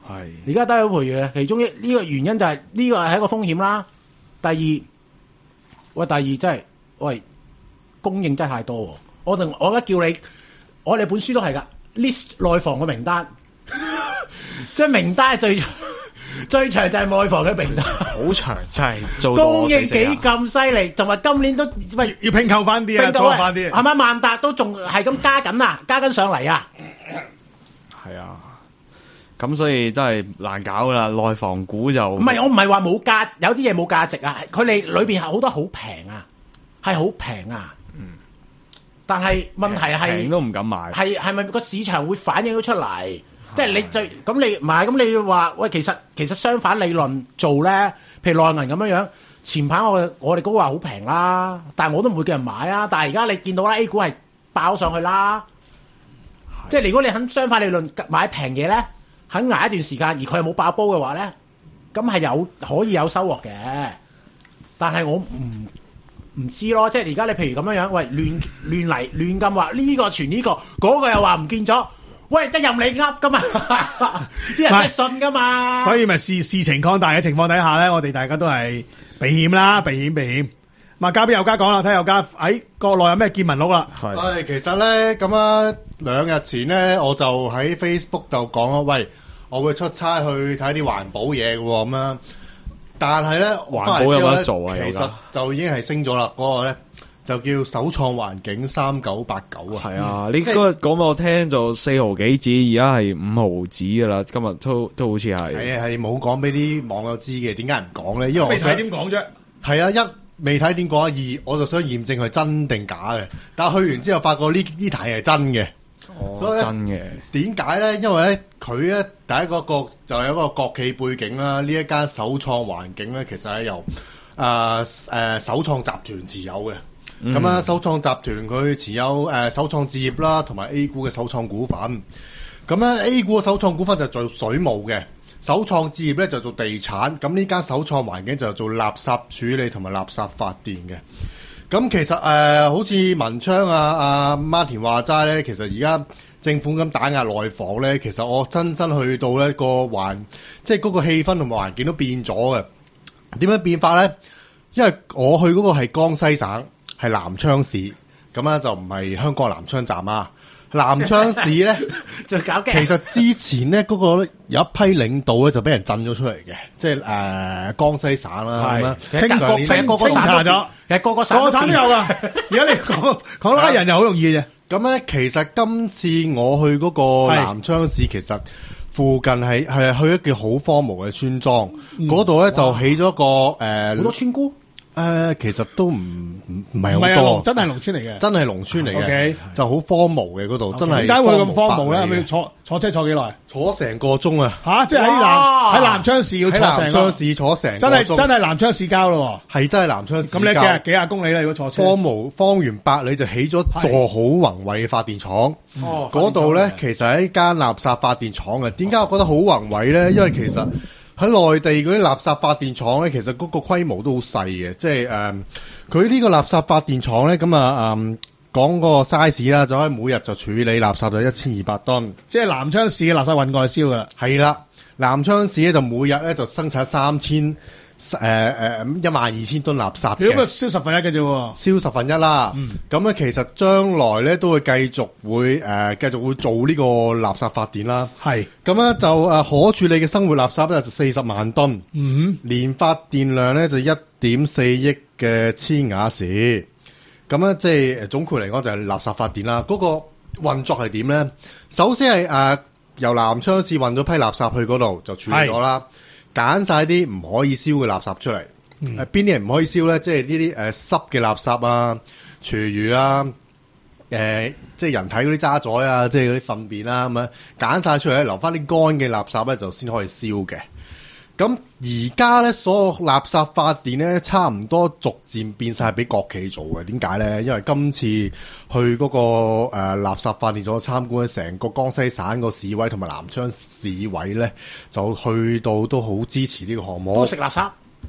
係而家都有賠嘅，其中一呢個原因就係呢個係一個風險啦。第二，喂，第二真係喂供應真係太多喎。我同我而家叫你，我哋本書都係噶 list 內房嘅名單，即係名單係最最長就係內房嘅名單， 好長真係做到供應幾咁犀利，同埋今年都喂要拼購翻啲啊，做翻啲係咪？萬達都仲係咁加緊啊，加緊上嚟啊， 係啊。咁所以真係難搞噶啦，內房股就唔係我唔係話冇價，有啲嘢冇價值啊，佢哋裏邊係好多好平啊，係好平啊，嗯，但係問題係平都唔敢買， 係係咪個市場會反映到出嚟？即係你最咁你唔係咁你要話喂，其實其實相反理論做咧，譬如內銀咁樣樣，前排我我哋嗰個話好平啦，但係我都唔會叫人買啊，但係而家你見到啦 A 股係爆上去啦，即係如果你肯相反理論買平嘢咧。肯捱一段時間，而佢又冇爆煲嘅話咧，咁係有可以有收穫嘅。但係我唔唔知咯，即係而家你譬如咁樣樣，喂亂亂嚟亂咁話呢個傳呢個，嗰個又話唔見咗，喂得任你噏噶嘛，啲人真係信噶嘛。 所以咪事事情擴大嘅情況底下咧，我哋大家都係避險啦，避險避險。咁啊，交俾友家講啦，睇友家喺國內有咩見聞錄啦。 係、哎，其實咧咁啊，兩日前咧我就喺 Facebook 度講咯，喂，我會出差去睇啲環保嘢嘅喎，咁樣。但係咧， 環保有冇得做啊？ 其實就已經係升咗啦，嗰、那個咧就叫首創環境三九八九啊。 係啊，你嗰日講俾我聽就四毫幾紙，而家係五毫紙噶啦。今日都都好似係。 係係冇講俾啲網友知嘅，點解唔講咧？因為我未睇點講啫。係啊，一。未睇點講啊，二我就想驗證佢真定假嘅，但係去完之後發覺呢呢題係真嘅， 哦， 所以真嘅。 點解咧？因為咧佢咧第一個國就有一個國企背景啦，呢一間首創環境咧其實係由誒誒首創集團持有嘅，咁啊首創集團佢持有誒首創置業啦，同埋 A 股嘅首創股份，咁咧 A 股嘅首創股份就做水務嘅。首創置業咧就做地產，咁呢間首創環境就做垃圾處理同埋垃圾發電嘅。咁其實誒、呃，好似文昌啊、阿孖田話齋咧，其實而家政府咁打壓內房咧，其實我真身去到咧個環，即係嗰個氣氛同埋環境都變咗嘅。點樣變法咧？因為我去嗰個係江西省，係南昌市，咁啊就唔係香港南昌站啊。南昌市咧， 就搞嘅。 其實之前咧，嗰個有一批領導咧就俾人震咗出嚟嘅，即係誒、呃、江西省啦，係嘛？ 清清清查咗， 其實個個省個省都有噶。而家你講講拉人又好容易嘅啫。 咁咧，其實今次我去嗰個南昌市，其實附近係係去一個好荒蕪嘅村莊，嗰度咧就起咗個誒好、呃、 多村姑。 誒、呃，其實都唔唔唔係好多， 真係農村嚟嘅， 真係農村嚟嘅，okay. 就好荒蕪嘅嗰度，真係。 點解會咁荒蕪咧？係咪要坐坐車坐幾耐？ 坐成個鐘啊！ 吓，即係喺南喺南昌市要坐成。喺南昌市坐成， 真係真係南昌市郊咯。 係真係南昌市郊。 咁你幾廿幾廿公里啦？如果坐車。 荒蕪方圓百里就起咗座好宏偉嘅發電廠。哦，嗰度咧其實係一間垃圾發電廠嘅。點解我覺得好宏偉咧？因為其實。喺內地嗰啲垃圾發電廠咧，其實嗰個規模都好細嘅，即係誒，佢、呃、呢個垃圾發電廠咧，咁啊，嗯，講個 size 啦，就可以每日就處理垃圾就一千二百噸， 即係南昌市嘅垃圾運過去燒噶啦。係啦，南昌市咧就每日咧就生產三千誒誒一萬二千噸垃圾嘅， 咁啊燒十分一嘅啫喎， 燒十分一啦。咁、嗯、咧其實將來咧都會繼續會誒繼、呃、續會做呢個垃圾發電啦。係咁咧就誒、呃、可處理嘅生活垃圾咧就四十萬噸，嗯，年發電量咧就一點四億嘅千瓦時。咁咧即係總括嚟講就係垃圾發電啦。嗰、那個運作係點咧？首先係誒、呃、由南昌市運咗批垃圾去嗰度就處理咗啦。揀晒啲唔可以燒嘅垃圾出嚟，誒邊啲人唔可以燒咧？即係呢啲誒濕嘅垃圾啊、廚餘啊、誒、呃、即係人體嗰啲渣滓啊、即係嗰啲糞便啦咁樣揀晒出嚟咧，留翻啲乾嘅垃圾咧就先可以燒嘅。咁而家咧所有垃圾發電咧，差唔多逐漸變晒俾國企做嘅。點解咧？因為今次去嗰、那個誒、呃、垃圾發電所參觀，成個江西省個市委同埋南昌市委咧，就去到都好支持呢個項目。 都食垃圾，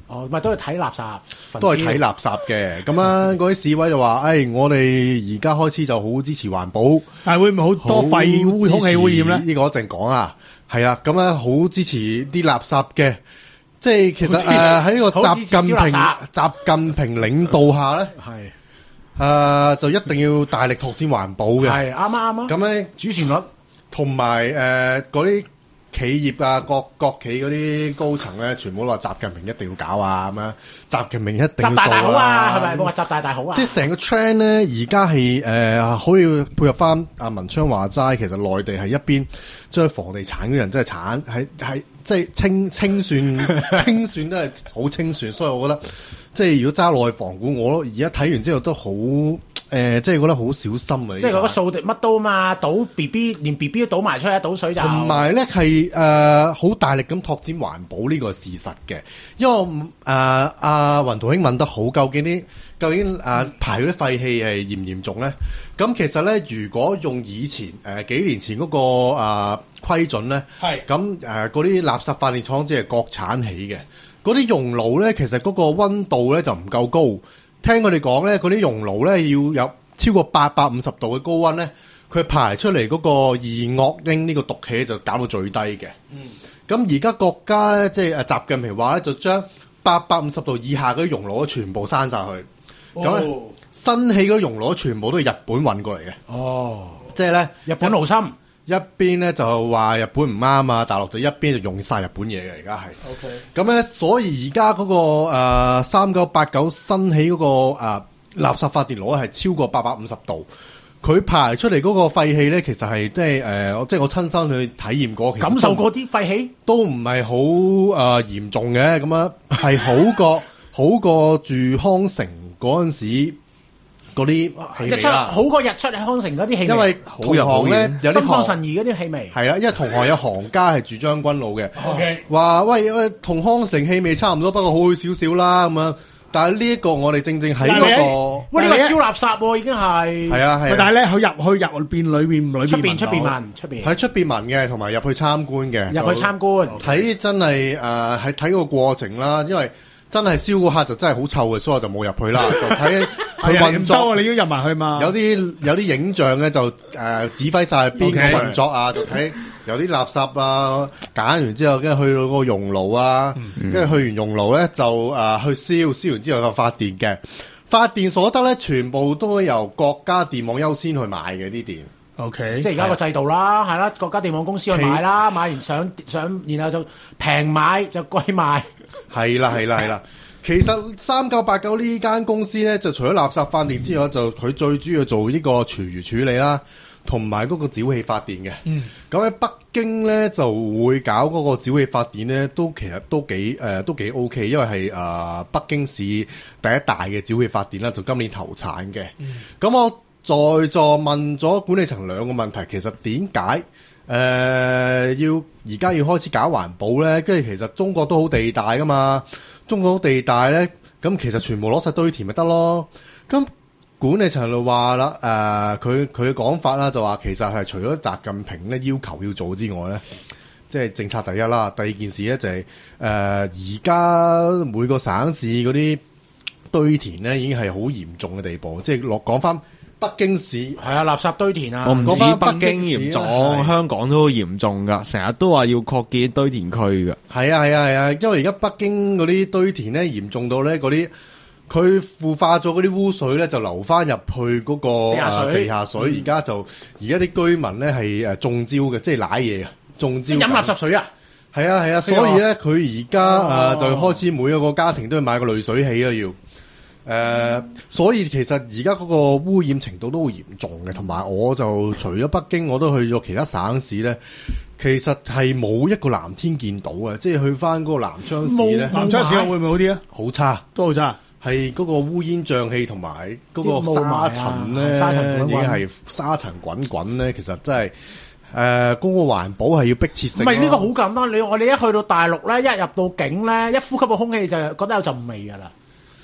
哦，唔係都係睇垃圾， 都係睇垃圾嘅。咁啊，嗰啲市委就話，誒、哎，我哋而家開始就好支持環保， 但係會唔會好多廢污空氣污染咧？ 呢個一陣講啊，係啊，咁啊，好支持啲垃圾嘅。即係其實誒喺呢個習近平習近平領導下咧，係誒、呃、就一定要大力拓展環保嘅， 係啱啱啱。咁咧主旋律同埋誒嗰啲企業啊，國國企嗰啲高層咧，全部都話習近平一定要搞啊咁樣，習近平一定要做啊。習大大好啊，係咪？我話習大大好啊。即係成個 trend 咧，而家係誒可以配合翻阿文昌話齋，其實內地係一邊將房地產嘅人真係產係係。即係清清算，清算都係好清算，所以我覺得即係如果揸內房股，我而家睇完之後都好誒、呃，即係覺得好小心啊！ 即係嗰個掃地乜都嘛，倒 B B 連 B B 都倒埋出嚟，倒水就同埋咧係誒好大力咁拓展環保呢個事實嘅，因為誒阿雲圖兄問得好，究竟啲究竟誒、呃、排嗰啲廢氣係嚴唔嚴重咧？咁其實咧，如果用以前誒、呃、幾年前嗰、那個誒、呃、規準咧，係咁誒嗰啲垃圾發電廠只係國產起嘅，嗰啲熔爐咧，其實嗰個溫度咧就唔夠高。聽佢哋講咧，嗰啲熔爐咧要有超過八百五十度嘅高溫咧，佢排出嚟嗰個二惡英呢個毒氣就減到最低嘅。嗯，咁而家國家咧即係誒習近平話咧，就將八百五十度以下嗰啲熔爐全部閂晒去。咁、哦、新起嗰啲熔爐全部都係日本運過嚟嘅。哦，即係咧日本勞心， 一邊咧就話日本唔啱啊，大陸就一邊就用晒日本嘢嘅。而家係 OK。咁咧，所以而家嗰個誒三九八九新起嗰、嗰個誒、呃、垃圾發電爐係超過八百五十度，佢排出嚟嗰個廢氣咧，其實係即係誒，即係我親身去體驗過， 感受過啲廢氣都唔係好誒嚴重嘅，咁樣係好過好過住康城嗰陣時嗰啲日出好過日出康城嗰啲氣味， 因為同行咧有啲心曠神怡嗰啲氣味係啊，因為同行有行家係住將軍澳嘅，話喂喂同康城氣味差唔多，不過好少少啦咁樣。但係呢一個我哋正正喺嗰、那個， 喂呢個燒垃圾喎，已經係係啊係。 但係咧佢入去入邊裏面裏邊出邊出邊聞出邊喺出邊聞嘅，同埋入去參觀嘅， 入去參觀睇真係誒係睇個過程啦，因為。真係燒嗰刻就真係好臭嘅，所以我就冇入去啦。就睇佢運作， 你要入埋去嘛？ 有啲有啲影像咧，就誒、呃、指揮晒邊個運作啊，就睇有啲垃圾啊，揀完之後，跟住去到個熔爐啊，跟、嗯、住去完熔爐咧就誒、呃、去燒，燒完之後就發電嘅。發電所得咧，全部都由國家電網優先去買嘅啲電。 O、okay. K， 即係而家個制度啦，係啦，國家電網公司去買啦，買完上上，然後就平買就貴賣。 係啦係啦係啦，其實三九八九呢間公司咧，就除咗垃圾發電之外，就佢最主要做呢個廚餘處理啦，同埋嗰個沼氣發電嘅。嗯，咁喺北京咧就會搞嗰個沼氣發電咧，都其實都幾誒、呃、都幾 O K，因為係誒、呃、北京市第一大嘅沼氣發電啦，就今年投產嘅。咁、嗯、我在座問咗管理層兩個問題，其實點解？誒、呃，要而家要開始搞環保咧，跟住其實中國都好地大噶嘛，中國好地大咧，咁其實全部攞晒堆填咪得咯。咁管理層就話啦，誒、呃，佢佢嘅講法啦，就話其實係除咗習近平咧要求要做之外咧，即係政策第一啦，第二件事咧就係、是、誒，而、呃、家每個省市嗰啲堆填咧已經係好嚴重嘅地步，即係落講翻。北京市係啊，垃圾堆填啊， 我唔止北京嚴重，香港都嚴重噶，成日都話要擴建堆填區噶。 係啊係啊係啊，因為而家北京嗰啲堆填咧嚴重到咧嗰啲，佢腐化咗嗰啲污水咧就流翻入去嗰個地下水。地下水而家就而家啲居民咧係誒中招嘅，即係瀨嘢啊，中招。 飲垃圾水啊？ 係啊係啊，所以咧佢而家誒就開始每一個家庭都要買個濾水器啦要。誒、呃，所以其實而家嗰個污染程度都好嚴重嘅，同埋我就除咗北京，我都去咗其他省市咧，其實係冇一個藍天見到嘅，即係去翻嗰個南昌市咧， 南昌市會唔會好啲啊？ 好差， 都好差， 係嗰個烏煙瘴氣同埋嗰個沙塵咧，沙塵已經係沙塵滾滾咧，其實真係誒嗰個環保係要迫切性。唔係呢個好簡單，你我哋一去到大陸咧，一入到境咧，一呼吸個空氣就覺得有陣味噶啦。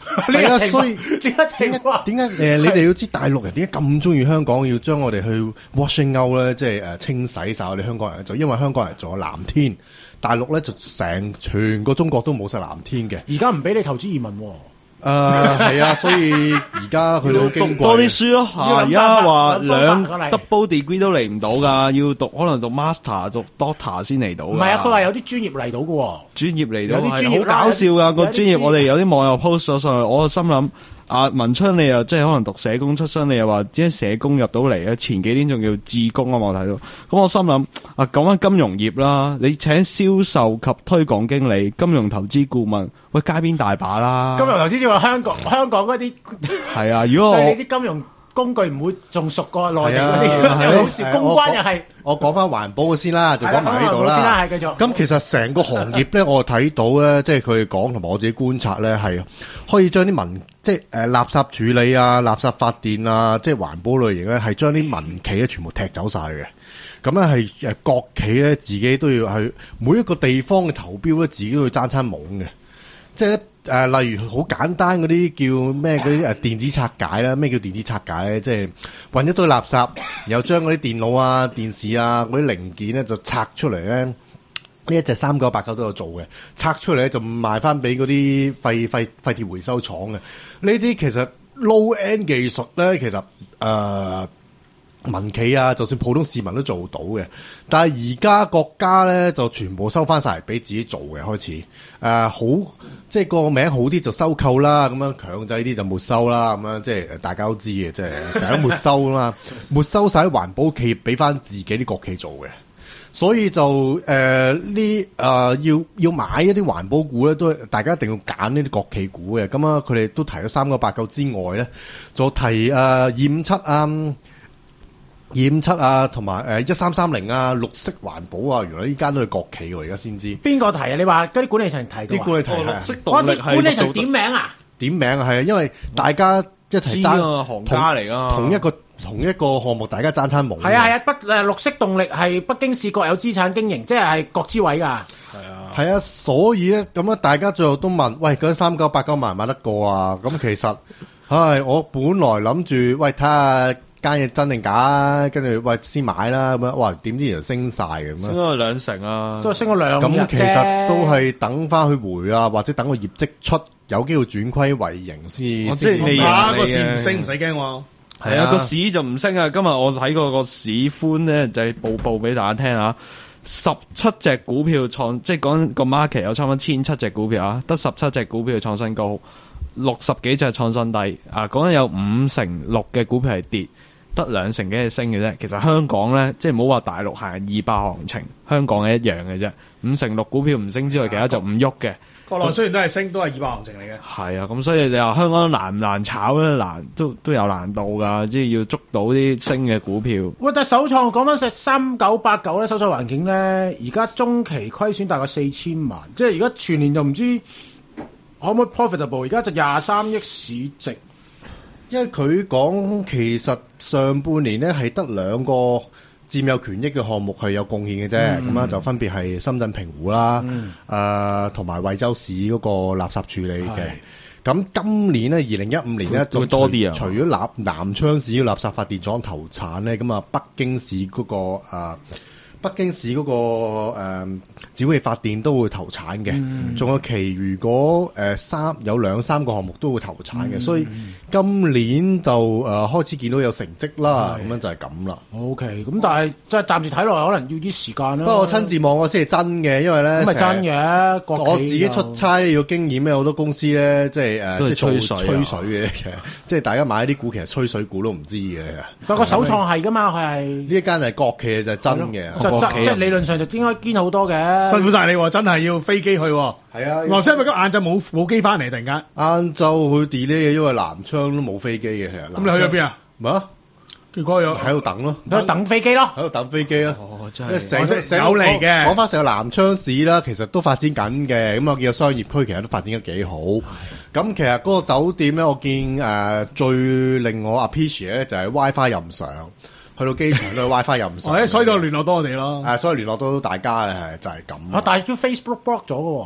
係啊，所以點解點解點解誒？你哋要知大陸人點解咁中意香港，要將我哋去 washing out 咧，即係誒清洗晒我哋香港人，就因為香港人仲有藍天，大陸咧就成全個中國都冇晒藍天嘅。 而家唔俾你投資移民喎。 誒係啊，所以而家佢哋好矜貴， 多啲書咯。而家話兩 double degree 都嚟唔到㗎，要讀可能讀 master 讀 doctor 先嚟到。 唔係啊，佢話有啲專業嚟到嘅喎。 專業嚟到有啲專業好搞笑㗎個專業，我哋有啲網友 post 咗上去，我心諗。啊，文昌你又即係可能讀社工出身，你又話點解社工入到嚟咧？前幾年仲叫志工啊嘛，我睇到。咁我心諗啊，講翻金融業啦，你請銷售及推廣經理、金融投資顧問，喂街邊大把啦。 金融投資即係話香港香港嗰啲係啊，如果我對你啲金融工具唔會仲熟過內地嗰啲，好似公關又係。 我講翻環保嘅先啦，就講埋呢度啦。 先啦，係繼續。 咁其實成個行業咧，我睇到咧，即係佢哋講同埋我自己觀察咧，係可以將啲民即係誒垃圾處理啊、垃圾發電啊，即係環保類型咧，係將啲民企咧全部踢走晒嘅。咁咧係誒國企咧，自己都要去每一個地方嘅投標咧，自己都要爭餐懵嘅。即係咧誒，例如好簡單嗰啲叫咩嗰啲誒電子拆解啦，咩叫電子拆解咧？即係運一堆垃圾，然後將嗰啲電腦啊、電視啊嗰啲零件咧就拆出嚟咧。呢一隻三九八九都有做嘅，拆出嚟咧就賣翻俾嗰啲廢廢廢鐵回收廠嘅。呢啲其實 low end 技術咧，其實誒。呃民企啊，就算普通市民都做到嘅，但係而家國家咧就全部收翻晒嚟俾自己做嘅開始，誒、呃、好即係個名好啲就收購啦，咁樣強制啲就沒收啦，咁樣即係大家都知嘅，即係成日沒收啦嘛，沒收晒啲環保企業俾翻自己啲國企做嘅，所以就誒呢誒要要買一啲環保股咧，都大家一定要揀呢啲國企股嘅，咁啊佢哋都提咗三九八九之外咧，就提誒二五七啊。二五七啊，同埋誒一三三零啊，綠色環保啊，原來呢間都係國企喎，而家先知。 邊個提啊？你話嗰啲管理層提嘅？ 啲管理層係綠色動力係管理層點名啊？ 點名啊，係啊，因為大家一齊爭行家嚟㗎， 同一個同一個項目，大家爭餐懵。 係啊係啊，北誒綠色動力係北京市國有資產經營，即係係國資委㗎。係啊， 係啊，所以咧咁啊，大家最後都問：喂，嗰三九八九買唔買得過啊？咁其實，唉，我本來諗住喂睇下。間嘢真定假，跟住喂先買啦咁樣，哇點知就升晒咁樣， 升咗兩成啊， 都係升咗兩日啫。 咁其實都係等翻去回啊，或者等個業績出，有機會轉虧為盈先。 即係你啊個市唔升唔使驚喎。 係啊，個市就唔升啊！今日我睇過個市寬咧，就係報報俾大家聽啊。十七隻股票創，即係講個 market 有差唔多千七隻股票啊，得十七隻股票創新高，六十幾隻創新低啊。講緊有五成六嘅股票係跌。得兩成幾係升嘅啫，其實香港咧，即係唔好話大陸行二百行情，香港係一樣嘅啫。五成六股票唔升之外，其他就唔喐嘅。 國內雖然都係升，都係二百行情嚟嘅。 係啊，咁所以你話香港難唔難炒咧？難都都有難度噶，即係要捉到啲升嘅股票。 喂，但係首創講翻隻三九八九咧，首創環境咧，而家中期虧損大概四千萬，即係而家全年就唔知可唔可以 profitable，而家就廿三億市值。 因為佢講其實上半年咧係得兩個佔有權益嘅項目係有貢獻嘅啫，咁啊、嗯、就分別係深圳平湖啦，誒同埋惠州市嗰個垃圾處理嘅。咁是今年咧，二零一五年咧就多啲啊。除咗南南昌市嘅垃圾發電廠投產咧，咁啊北京市嗰、那個誒。呃北京市嗰、那個誒沼氣發電都會投產嘅，仲、嗯、有其餘嗰誒三有兩三個項目都會投產嘅，嗯、所以今年就誒、呃、開始見到有成績啦，咁是樣就係咁啦。 O K， 咁但係即係暫時睇落可能要啲時間啦。不過我親自望我先係真嘅，因為咧咁係真嘅。 我自己出差要經驗咧，好多公司咧即係誒即係吹水吹水嘅，其實即係大家買啲股其實吹水股都唔知嘅。 不過首創係㗎嘛，佢係呢一間係國企嘅就係真嘅。 即係理論上就應該堅好多嘅， 辛苦晒你，真係要飛機去。係啊， 黃生咪今晏晝冇冇機翻嚟，突然間晏晝去 delay 嘅，因為南昌都冇飛機嘅，其實。 咁你去咗邊啊？ 咩啊？結果有喺度等咯， 喺度等飛機咯， 喺度等飛機咯。 哦，真係成成有嚟嘅。講翻成個南昌市啦，其實都發展緊嘅。咁我見個商業區其實都發展得幾好。咁其實嗰個酒店咧，我見誒最令我 appreciate 咧就係 WiFi 任上。去到機場都係 WiFi 又唔使， 所以就聯絡到我哋咯。 誒，所以聯絡到大家嘅係就係咁。 啊，但係都 Facebook block 咗嘅喎。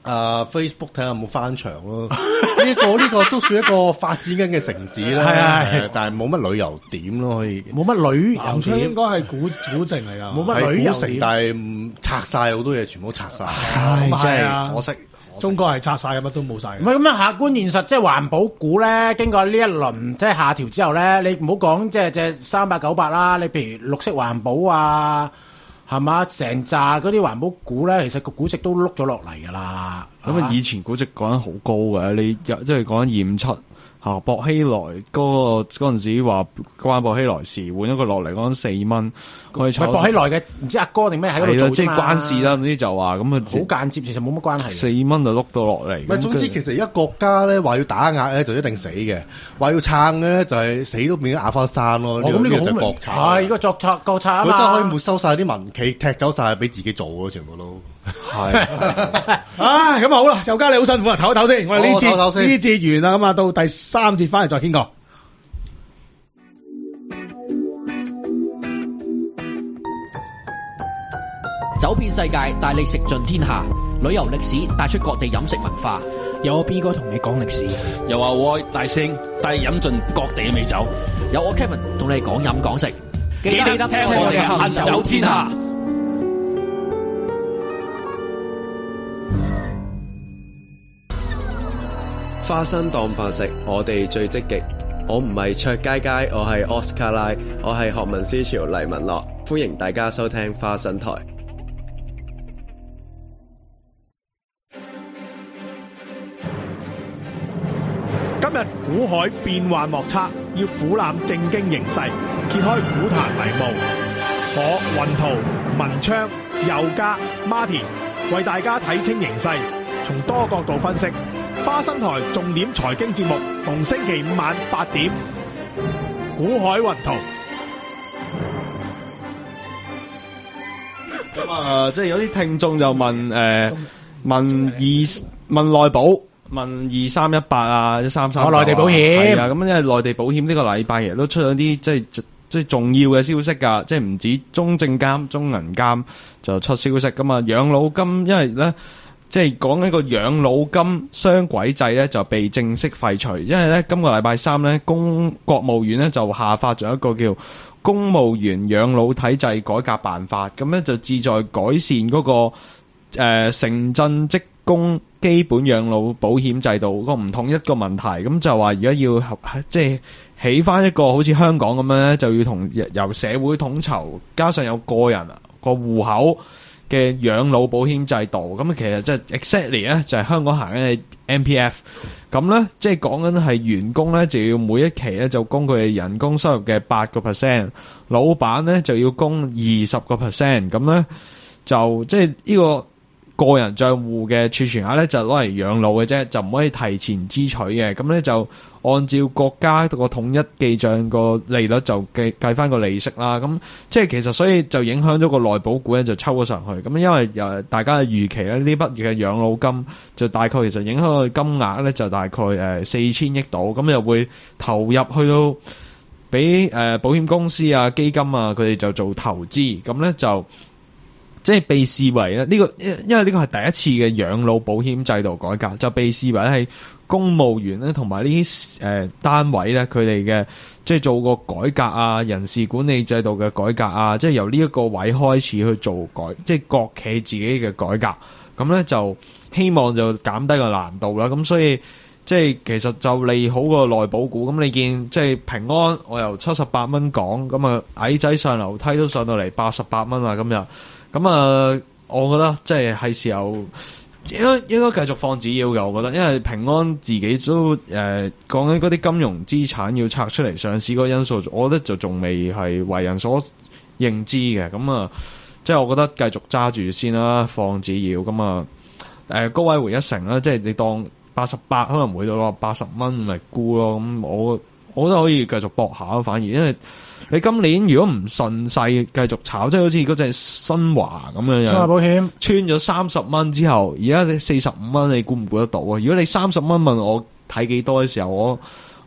啊、uh, Facebook 睇下有冇翻牆咯，呢、這個呢、這個都算一個發展緊嘅城市啦，係啊，但係冇乜旅遊點咯，可以冇乜旅遊點， 南昌應該係古古城嚟㗎， 冇乜旅遊城，但係拆晒好多嘢，全部都拆晒， 係真係可惜。中國係拆晒嘅，乜都冇晒。 唔係咁啊！客觀現實，即係環保股咧，經過呢一輪即係下調之後咧，你唔好講即係即係三百九百啦。你譬如綠色環保啊，係嘛？成扎嗰啲環保股咧，其實個估值都碌咗落嚟㗎啦。 咁啊，以前估值講緊好高嘅，你即係講緊二五七。啊！薄熙來嗰、嗰個嗰陣時話關薄熙來時換一個落嚟講四蚊，可以炒。 薄熙來嘅唔知阿哥定咩喺嗰度做啫嘛。 即係關事啦，總之就話咁啊， 好間接，其實冇乜關係。 四蚊就碌到落嚟。 唔係，總之其實而家國家咧話要打壓咧就一定死嘅，話要撐嘅咧就係死都變咗啞花山咯。呢、哦、個呢個就係國策。係呢個作策國策啊嘛。佢真係可以沒收晒啲民企，踢走晒俾自己做咯，全部都。 係，唉，咁啊好啦，又加你好辛苦啊，唞一唞先，我哋呢節呢節完啦，咁啊到第三節翻嚟再傾過。 走遍世界，帶你食盡天下，旅遊歷史帶出各地飲食文化。 有我 B 哥同你講歷史， 有阿威大聲帶飲盡各地嘅美酒， 有我 Kevin 同你講飲講食。 記得聽我哋行走天下。 花生當飯食，我哋最積極。我唔係卓佳佳，我係 Oscar 拉，我係學民思潮黎文樂，歡迎大家收聽花生台。 今日股海變幻莫測，要俯瞰正經形勢，揭開股壇迷霧。我雲圖、文昌、佑嘉、Martin 為大家睇清形勢，從多角度分析。花生台重點財經節目，逢星期五晚八點，股海雲圖。 咁啊，即係有啲聽眾就問誒、呃，問二問內保，問二三一八啊，一三三。哦， 內地保險係啊，咁因為內地保險呢個禮拜其實都出咗啲即係即係重要嘅消息噶，即係唔止中證監、中銀監就出消息噶嘛，養老金因為咧。即係講呢個養老金雙軌制咧就被正式廢除，因為咧今個禮拜三咧，公國務院咧就下發咗一個叫公務員養老體制改革辦法，咁咧就旨在改善嗰、那個誒、呃、城鎮職工基本養老保險制度個唔統一個問題，咁就話而家要即係起翻一個好似香港咁樣咧，就要同由社會統籌，加上有個人個戶口嘅養老保險制度，咁其實即係 exactly 咧，就係香港行緊嘅 M P F， 咁咧即係講緊係員工咧就要每一期咧就供佢哋人工收入嘅八個 percent， 老闆咧就要供二十個 percent， 咁咧就即係呢個個人賬戶嘅儲存額咧就攞嚟養老嘅啫，就唔可以提前支取嘅，咁咧就按照國家個統一記賬個利率就計計翻個利息啦，咁即係其實所以就影響咗個內保股咧就抽咗上去，咁因為誒大家嘅預期咧呢筆嘅養老金就大概其實影響嘅金額咧就大概誒四千億度，咁又會投入去到俾誒保險公司啊基金啊佢哋就做投資，咁咧就。即係被視為咧呢個，因為呢個係第一次嘅養老保險制度改革，就被視為係公務員咧同埋呢啲誒單位咧佢哋嘅即係做個改革啊，人事管理制度嘅改革啊，即係由呢一個位開始去做改，即係國企自己嘅改革，咁咧就希望就減低個難度啦。咁所以即係其實就利好個內保股。咁你見即係平安，我由七十八蚊講，咁啊矮仔上樓梯都上到嚟八十八蚊啦，今日。咁啊，我覺得即係係時候應該應該繼續放紙鷂嘅，我覺得，因為平安自己都誒講緊嗰啲金融資產要拆出嚟上市嗰個因素，我覺得就仲未係為人所認知嘅。咁啊，即係我覺得繼續揸住先啦，放紙鷂。咁啊，誒高位回一成啦，即係你當八十八可能回到八十蚊咪沽咯。咁我我覺得可以繼續搏下，反而因為。你今年如果唔順勢繼續炒，即係好似嗰隻新華咁樣樣，新華保險穿咗三十蚊之後，而家你四十五蚊，你估唔估得到啊？如果你三十蚊問我睇幾多嘅時候，我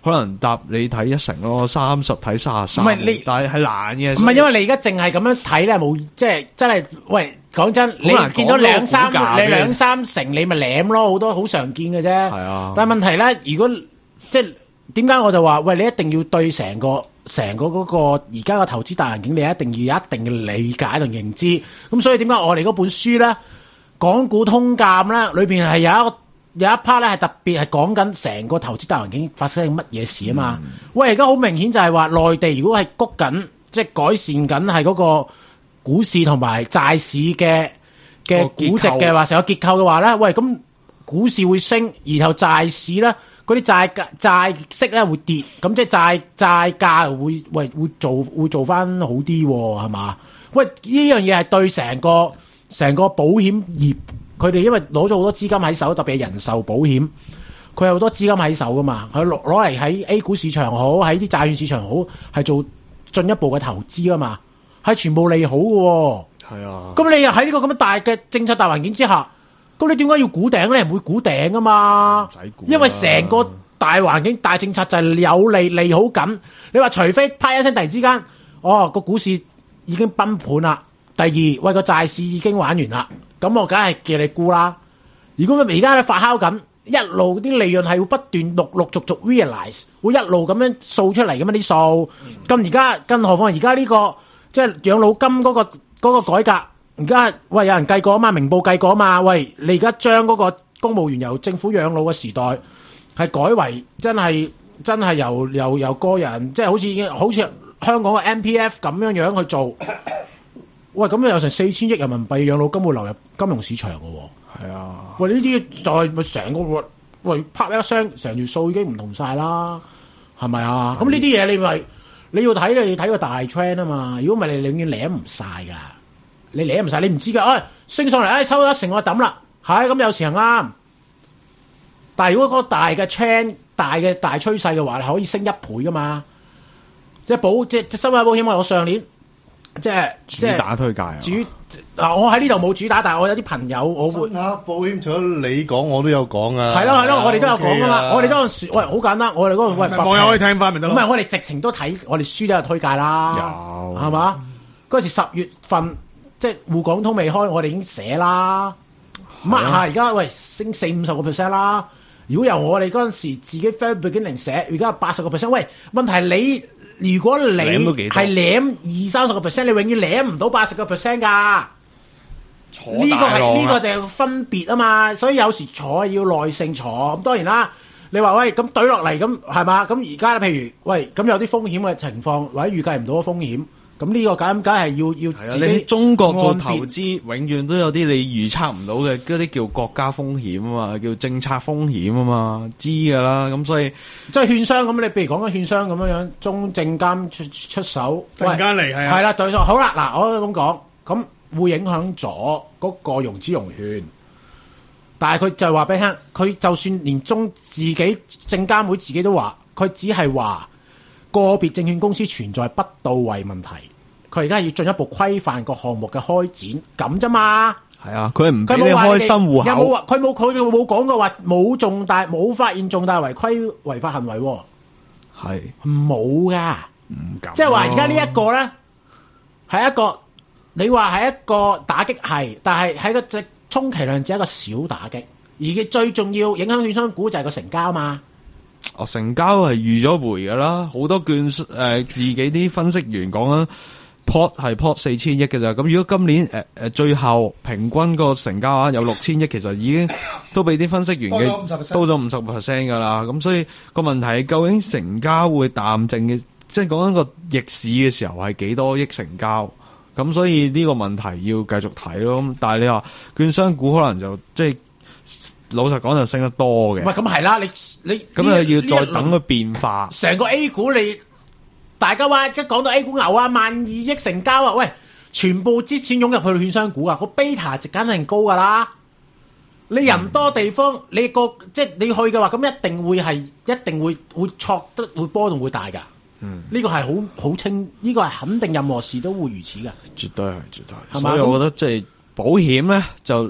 可能答你睇一成咯，三十睇三十三。 唔係你， 但係係難嘅。 唔係因為你而家淨係咁樣睇咧，冇即係真係喂。講真，你見到兩三你兩三成，你咪舐咯，好多好常見嘅啫。係啊， 但係問題咧，如果即係點解我就話喂，你一定要對成個成個嗰個而家嘅投資大環境，你一定要有一定嘅理解同認知。咁所以點解我哋嗰本書咧《港股通鑑》咧，裏邊係有一個有一 part 咧係特別係講緊成個投資大環境發生乜嘢事啊嘛。嗯、喂，而家好明顯就係話內地如果係谷緊，即係改善緊係嗰個。股市同埋債市嘅嘅估值嘅話，成個結構嘅話咧，喂，咁股市會升，然後債市咧，嗰啲債價債息咧會跌，咁即係債債價會喂會做會做翻好啲，係嘛？喂，呢樣嘢係對成個成個保險業，佢哋因為攞咗好多資金喺手，特別係人壽保險，佢有好多資金喺手噶嘛，佢攞攞嚟喺 A 股市場好，喺啲債券市場好，係做進一步嘅投資啊嘛。係全部利好嘅，係啊。咁你又喺呢個咁樣大嘅政策大環境之下，咁你點解要估頂咧？唔會估頂啊嘛，唔使估。因為成個大環境大政策就係有利利好緊。你話除非啪一聲突然之間，哦個股市已經崩盤啦。第二，喂個債市已經玩完啦，咁我梗係叫你估啦。如果佢而家咧發酵緊，一路啲利潤係會不斷陸陸續續 realize，會一路咁樣掃出嚟咁樣啲數。咁而家更何況而家呢個。即係養老金嗰、嗰個嗰、嗰個改革，而家喂有人計過啊嘛，明報計過啊嘛，喂你而家將嗰個公務員由政府養老嘅時代係改為真係真係由由由個人，即係好似好似香港嘅 M P F 咁樣樣去做，喂咁有成四千億人民幣養老金會流入金融市場嘅喎，係啊，喂呢啲就係咪成個喂啪一聲成條數已經唔同晒啦，係咪啊？咁呢啲嘢你咪。你要睇你要睇個大 trend 啊嘛，如果唔係你永遠舐唔晒噶，你舐唔晒你唔知噶，哎升上嚟，哎收咗一成我抌啦，係咁有時係啱，但係如果嗰個大嘅 trend 大嘅大趨勢嘅話，你可以升一倍噶嘛，即係保即係收買保險我上年即係主打推介啊， 主嗱我喺呢度冇主打，但係我有啲朋友我會啊保險除咗你講，我都有講啊。係咯係咯，我哋都有講噶嘛。我哋嗰陣時喂好簡單，我哋嗰個喂網友可以聽翻咪得咯。 唔係我哋直情都睇，我哋書都有推介啦。有係嘛？嗰時十月份即係滬港通未開，我哋已經寫啦。乜下而家喂升四五十個 percent 啦。如果由我哋嗰陣時自己 fair beginning 寫，而家八十個 percent。喂，問題係你。如果你係舐二三十個 percent，你永遠舐唔到八十個 percent 噶。呢個係呢個就係分別啊嘛。所以有時坐要耐性坐。咁當然啦，你話喂咁懟落嚟咁係嘛？咁而家譬如喂咁有啲風險嘅情況，或者預計唔到嘅風險，咁呢個梗梗係要要自己。 你中國做投資永遠都有啲你預測唔到嘅嗰啲叫國家風險啊嘛，叫政策風險啊嘛，知噶啦。咁所以即係券商咁，你譬如講緊券商咁樣樣，中證監出出手， 突然間嚟係啊， 係啦，對錯好啦。嗱，我咁講，咁會影響咗嗰個融資融券，但係佢就話俾你聽，佢就算連中自己證監會自己都話，佢只係話。個別證券公司存在不到位問題，佢而家要進一步規範個項目嘅開展咁啫嘛。 係啊，佢唔俾你開新戶口。有冇話佢冇佢冇講過話冇重大冇發現重大違規違法行為？ 係冇噶， 唔敢。 即係話而家呢一個咧係一個，你話係一個打擊係，但係喺個即充其量只係一個小打擊，而佢最重要影響券商股就係個成交嘛。 哦，成交係預咗回噶啦，好多券誒、呃、自己啲分析員講緊 pot 係 pot 四千億嘅咋，咁如果今年誒誒、呃、最後平均個成交額有六千億，其實已經都俾啲分析員嘅多咗五十 percent 噶啦，咁所以個問題係究竟成交會淡靜嘅，即係講緊個逆市嘅時候係幾多億成交，咁所以呢個問題要繼續睇咯。但係你話券商股可能就即係。老實講就升得多嘅， 喂咁係啦，你你咁又要再等佢變化。 成個 A 股你大家話一講到 A 股牛啊，萬二億成交啊，喂，全部之錢湧入去券商股啊，個 beta 值梗係高噶啦。你人多地方，嗯、你個即係你去嘅話，咁一定會係一定會會挫得會波動會大噶。嗯，呢個係好好清，呢、這個係肯定任何事都會如此噶。 絕對係，絕對係。所以我覺得即係保險咧就。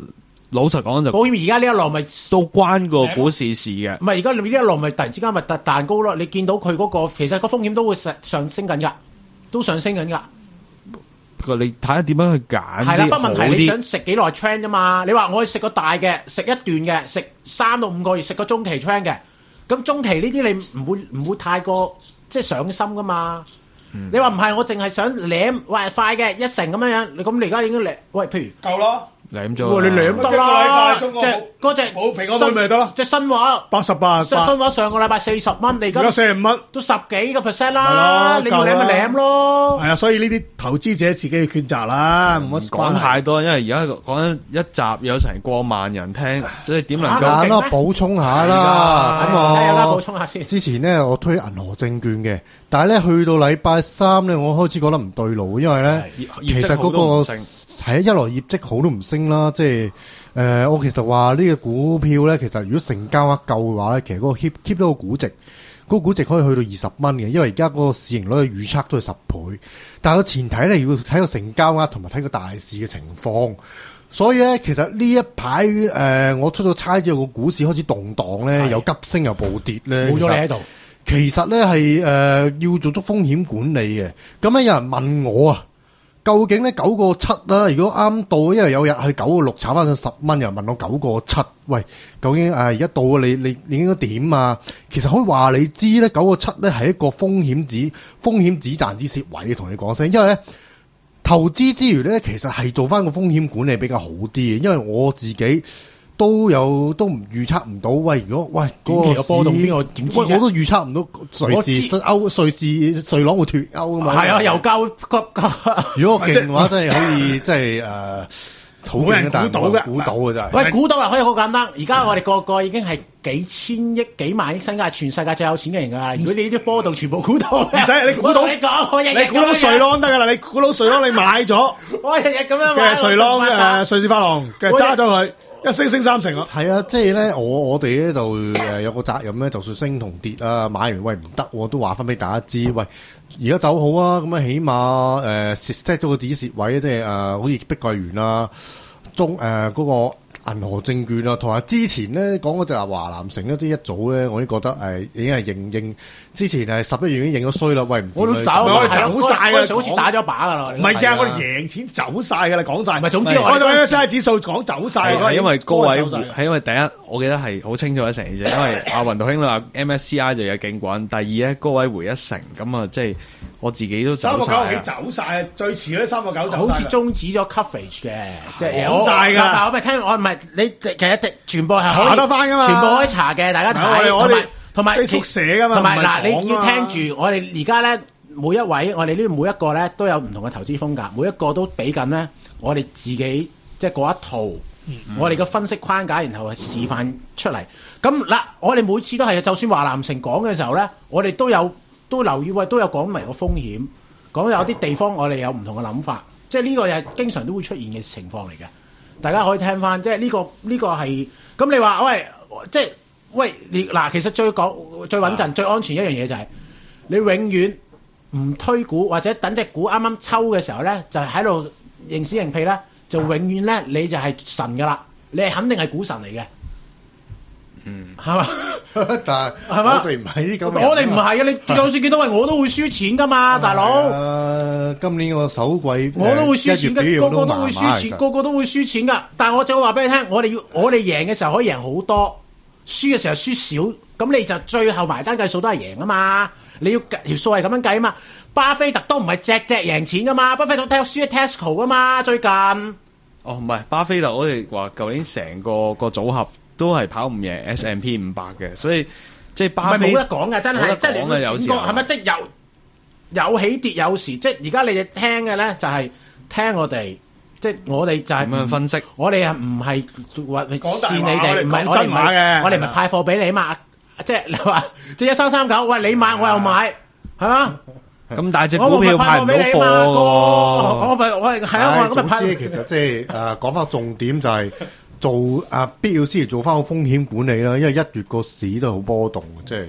老實講就保險而家呢一浪咪都關個股市事嘅。 唔係而家呢一浪咪突然之間咪突彈高咯？你見到佢嗰、那個其實個風險都會上上升緊㗎，都上升緊㗎。 不過你睇下點樣去揀係啦，不問題你想啲。 食幾耐 trend 啫嘛？你話我去食個大嘅，食一段嘅，食三到五個月，食個中期 trend 嘅。咁中期呢啲你唔會唔會太過即係上心㗎嘛？嗯、你話唔係，我淨係想舐，喂快嘅一成咁樣樣，你咁你而家已經舐，喂譬如夠咯。 舐咗， 你舐得啦，即係嗰隻冇平安咪得咯， 即係新話八十八， 新話上個禮拜四十蚊，你而家四十五蚊， 都十幾個 percent 啦，你要舐咪舐咯。 係啊，所以呢啲投資者自己去抉擇啦，唔好講太多，因為而家講緊一集有成過萬人聽，即係點能夠？ 簡單補充下啦，咁我補充下先。 之前咧我推銀河證券嘅，但係咧去到禮拜三咧，我開始覺得唔對路，因為咧其實嗰個。係啊，一來業績好都唔升啦，即係誒、呃，我其實話呢個股票咧，其實如果成交額夠嘅話咧，其實嗰個 keep keep 到個估值，嗰、嗰個估值可以去到二十蚊嘅，因為而家嗰個市盈率嘅預測都係十倍，但係個前提咧要睇個成交額同埋睇個大市嘅情況，所以咧其實呢一排誒、呃，我出咗差之後個股市開始動盪咧，有急升又暴跌咧， 冇咗你喺度。 其實咧係誒要做足風險管理嘅，咁咧有人問我啊。究竟咧九個七啦，如果啱到，因為有日係九個六炒翻上十蚊，又問我九個七，喂，究竟誒而家到你你你應該點啊？其實可以話你知咧，九個七咧係一個風險止風險止賺止蝕位，同你講聲，因為咧投資之餘咧，其實係做翻個風險管理比較好啲嘅，因為我自己。都有都唔預測唔到，喂！如果喂嗰個波動邊個點知啫？ 我都預測唔到瑞士歐瑞士瑞郎會脫歐啊嘛！ 係啊，又交如果我勁嘅話，真係可以即係誒，好勁嘅， 估到嘅， 估到嘅真係。 喂，估到啊，可以好簡單。而家我哋個個已經係幾千億、幾萬億身家，全世界最有錢嘅人㗎啦。如果你呢啲波動全部估到， 唔使你估到， 你講， 你估到瑞郎得㗎啦，你估到瑞郎你買咗， 我日日咁樣買。 嘅瑞郎誒瑞士法郎嘅揸咗佢。一升升三成咯， 係啊，即係咧，我我哋咧就誒有個責任咧，就算升同跌啊，買完喂唔得，我都話翻俾大家知，喂而家走好啊，咁啊起碼誒 set 咗個止蝕位，即係誒、呃、好似碧桂園啊，中誒嗰、呃那個銀河證券啊，同埋之前咧講嗰隻啊華南城咧，即係一早咧，我已經覺得誒、呃、已經係認認，之前係十一月已經認咗衰啦，喂唔我都走，我哋走晒㗎，好似打咗把㗎啦， 唔係㗎，我哋贏錢走晒㗎啦，講晒。 唔係總之我哋嘅指數講走晒， 係因為高位係因為第一，我記得係好清楚一成嘅啫，因為阿雲道兄話 M S C I 就有勁滾，第二咧高位回一成，咁啊即係我自己都走晒。 三個九幾走晒，最遲嗰三個九走晒。 好似終止咗 coverage 嘅，即係走晒㗎。 但係我咪聽我唔係你其實全部係查得翻㗎嘛， 全部可以查嘅，大家睇同埋同埋 Facebook寫㗎嘛， 同埋嗱你要聽住我哋而家咧。每一位，我哋呢每一個咧都有唔同嘅投資風格，每一個都俾緊咧我哋自己即係嗰一套，嗯嗯我哋嘅分析框架，然後係示範出嚟。咁嗱，我哋每次都係，就算華南城講嘅時候咧，我哋都有都留意，喂，都有講埋個風險，講有啲地方我哋有唔同嘅諗法，即係呢個又係經常都會出現嘅情況嚟嘅。大家可以聽翻，即係呢個呢個係咁。你話喂，即係喂，你嗱，其實最講最穩陣、最安全一樣嘢就係你永遠。唔推股或者等隻股啱啱抽嘅時候咧，就係喺度認屎認屁咧，就永遠咧你就係神噶啦，你係肯定係股神嚟嘅，嗯，係嘛？ 但係係嘛？ 我哋唔係呢咁， 我哋唔係啊！你就算見到喂，我都會輸錢噶嘛，大佬。 誒，今年個首季我都會輸錢嘅，個個都會輸錢，個個都會輸錢噶。但係我就會話俾你聽，我哋要我哋贏嘅時候可以贏好多，輸嘅時候輸少，咁你就最後埋單計數都係贏啊嘛。你要條數係咁樣計啊嘛，巴菲特都唔係隻隻贏錢噶嘛，巴菲特睇輸 Tesco 噶嘛，最近。 哦，唔係，巴菲特我哋話舊年成個個組合都係跑唔贏 S and P 五百嘅，所以即係巴菲特冇得講嘅，真係，真係你點講係咪？即係有有起跌有時，即係而家你哋聽嘅咧就係聽我哋，即係我哋就係咁樣分析， 我哋係唔係話線你哋，唔係講真話嘅， 我哋唔係派貨俾你嘛。即係你話，即係一三三九，喂你買我又買，係嘛？ 咁大隻股票派唔到貨喎。 我咪我係係啊，我咁咪派。 總之其實即係誒講翻重點就係做啊必要先做翻個風險管理啦，因為一月個市都好波動，即係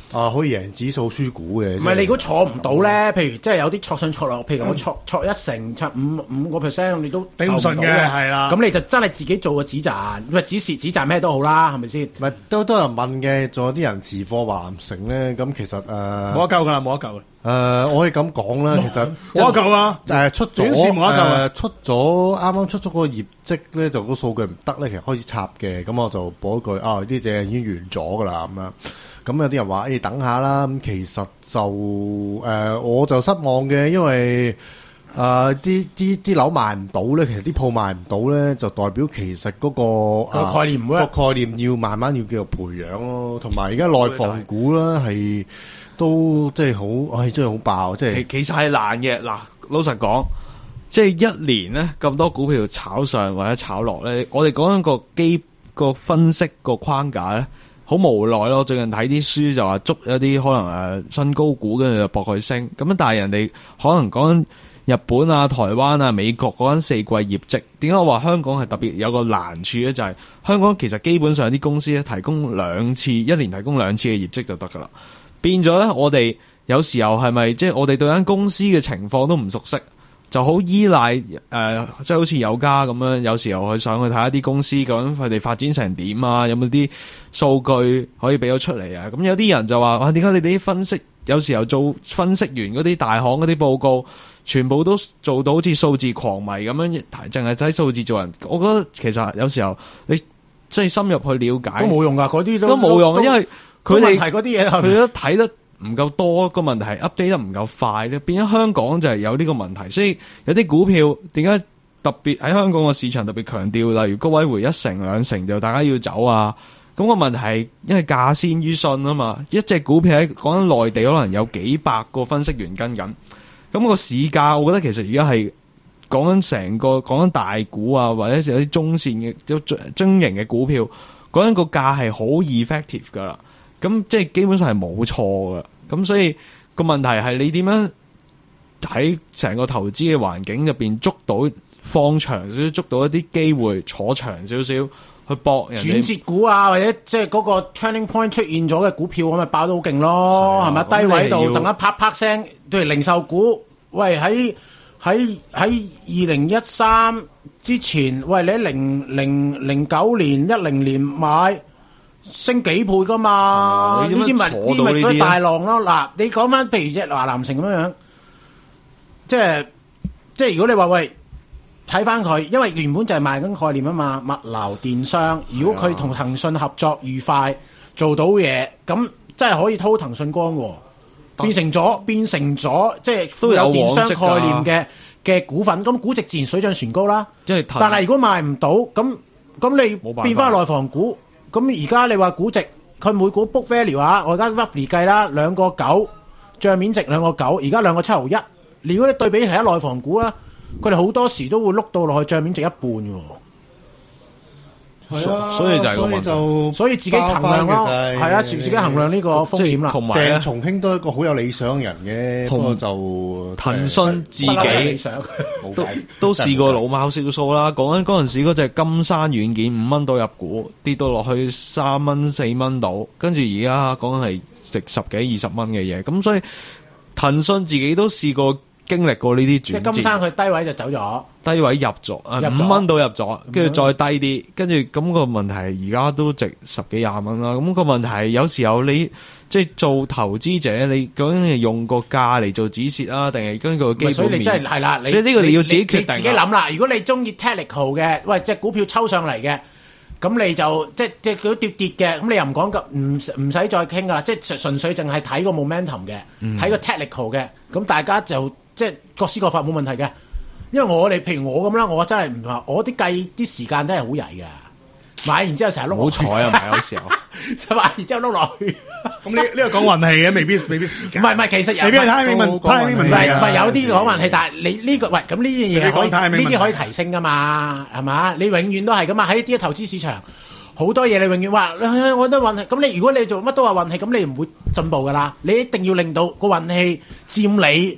啊可以贏指數輸股嘅。 唔係你如果坐唔到咧，譬如即係有啲挫上挫落，譬如我挫挫一成、七五五個 percent， 你都頂唔順嘅，係啦。 咁你就真係自己做個止賺，唔係止蝕止賺咩都好啦，係咪先？ 唔係都都有人問嘅，仲有啲人持貨話唔成咧，咁其實誒冇得救㗎啦，冇得救嘅。 誒，我可以咁講啦，其實冇得救啊！ 誒出咗短線冇得救啊！ 出咗啱啱出咗個業績咧，就個數據唔得咧，其實開始插嘅，咁我就補一句啊，呢隻已經完咗噶啦咁樣。咁有啲人話誒、欸、等下啦，咁其實就誒、呃、我就失望嘅，因為誒啲啲啲樓賣唔到咧，其實啲鋪賣唔到咧，就代表其實嗰、嗰個、 啊、個概念唔會個概念要慢慢要繼續培養咯，同埋而家內房股啦係。都即係好，唉，真係好爆，即係其實係難嘅。嗱，老實講，即係一年咧咁多股票炒上或者炒落咧，我哋講緊個基個分析個框架咧，好無奈咯。最近睇啲書就話捉一啲可能誒新高股，跟住就搏佢升。咁但係人哋可能講緊日本啊、台灣啊、美國嗰陣四季業績，點解我話香港係特別有個難處咧？就係、是、香港其實基本上啲公司咧提供兩次，一年提供兩次嘅業績就得噶啦。變咗咧，我哋有時候係咪即係我哋對間公司嘅情況都唔熟悉，就好依賴誒，即、呃、係、就是、好似有家咁樣，有時候去上去睇一啲公司究竟佢哋發展成點啊？有冇啲數據可以俾咗出嚟啊？咁有啲人就話：哇，點解你哋啲分析有時候做分析員嗰啲大行嗰啲報告，全部都做到好似數字狂迷咁樣，淨係睇數字做人？我覺得其實有時候你即係深入去了解都冇用噶，嗰啲都都冇用，因為佢哋嗰啲嘢， 佢都睇得唔夠多，個問題係 update 得唔夠快咧，變咗香港就係有呢個問題，所以有啲股票點解特別喺香港個市場特別強調，例如高位回一成兩成就大家要走啊，咁個問題係因為價先於信啊嘛，一隻股票喺講緊內地可能有幾百個分析員跟緊，咁個市價我覺得其實而家係講緊成個講緊大股啊，或者有啲中線嘅有中型嘅股票，講緊個價係好 effective 噶啦。咁即係基本上係冇錯㗎，咁所以個問題係你點樣喺成個投資嘅環境入邊捉到放長少少，捉到一啲機會坐長少少去搏人哋轉折股啊，或者即係嗰個 turning point 出現咗嘅股票，咁咪爆得好勁咯，係咪？低位度等一啪啪聲，譬如零售股，喂喺喺喺二零一三之前，喂你喺零零零九年一零年買。升幾倍噶嘛？呢啲咪呢啲咪最大浪咯。嗱，你講翻譬如隻華南城咁樣樣，即係即係如果你話喂睇翻佢，因為原本就係賣緊概念啊嘛，物流電商。如果佢同騰訊合作愉快，做到嘢，咁真係可以掏騰訊光喎，變成咗變成咗即係富有電商概念嘅嘅股份，咁估值自然水漲船高啦。即係，但係如果賣唔到，咁咁你變翻內房股。咁而家你話估值，佢每股 book value 啊，我而家 roughly 計啦，兩個九，帳面值兩個九，而家兩個七毫一。如果你對比其他內房股啊，佢哋好多時都會碌到落去帳面值一半嘅喎。 係啊， 所以就係個問題， 所以就所以自己衡量咯，係啊，自己衡量呢個風險啦。 同埋鄭松興都係一個好有理想嘅人嘅，不過就騰訊自己都都試過老貓少數啦。講緊嗰陣時嗰隻金山軟件五蚊到入股，跌到落去三蚊四蚊到，跟住而家講緊係值十幾二十蚊嘅嘢。咁所以騰訊自己都試過。經歷過呢啲轉折， 即係金山佢低位就走咗， 低位入咗，五蚊到入咗，跟住再低啲，跟住咁個問題係而家都值十幾廿蚊啦。咁個問題係有時候你即係做投資者，你究竟係用個價嚟做止蝕啊，定係根據個基本面？ 所以你真係係啦， 所以呢個你要自己決定， 自己諗啦。如果你中意 technical 嘅，喂，隻股票抽上嚟嘅。咁你就即係即係佢跌跌嘅，咁你又唔講咁唔唔使再傾噶啦，即係純粹淨係睇個 momentum 嘅，睇、嗯、個 technical 嘅，咁大家就即係各施各法冇問題嘅。因為我哋譬如我咁啦，我真係唔話，我啲計啲時間真係好曳㗎。買完之後成日碌， 好彩啊！買有時候， 買完之後碌落去。 咁呢呢個講運氣嘅，未必未必時間。 唔係唔係，其實未必係 timing 問 timing 問題嘅。 唔係有啲講運氣，但係你呢、這個喂咁呢樣嘢可以呢啲可以提升噶嘛？係嘛？你永遠都係噶嘛？喺啲投資市場好多嘢，你永遠話我覺得運氣。咁你如果你做乜都話運氣，咁你唔會進步噶啦。你一定要令到個運氣佔你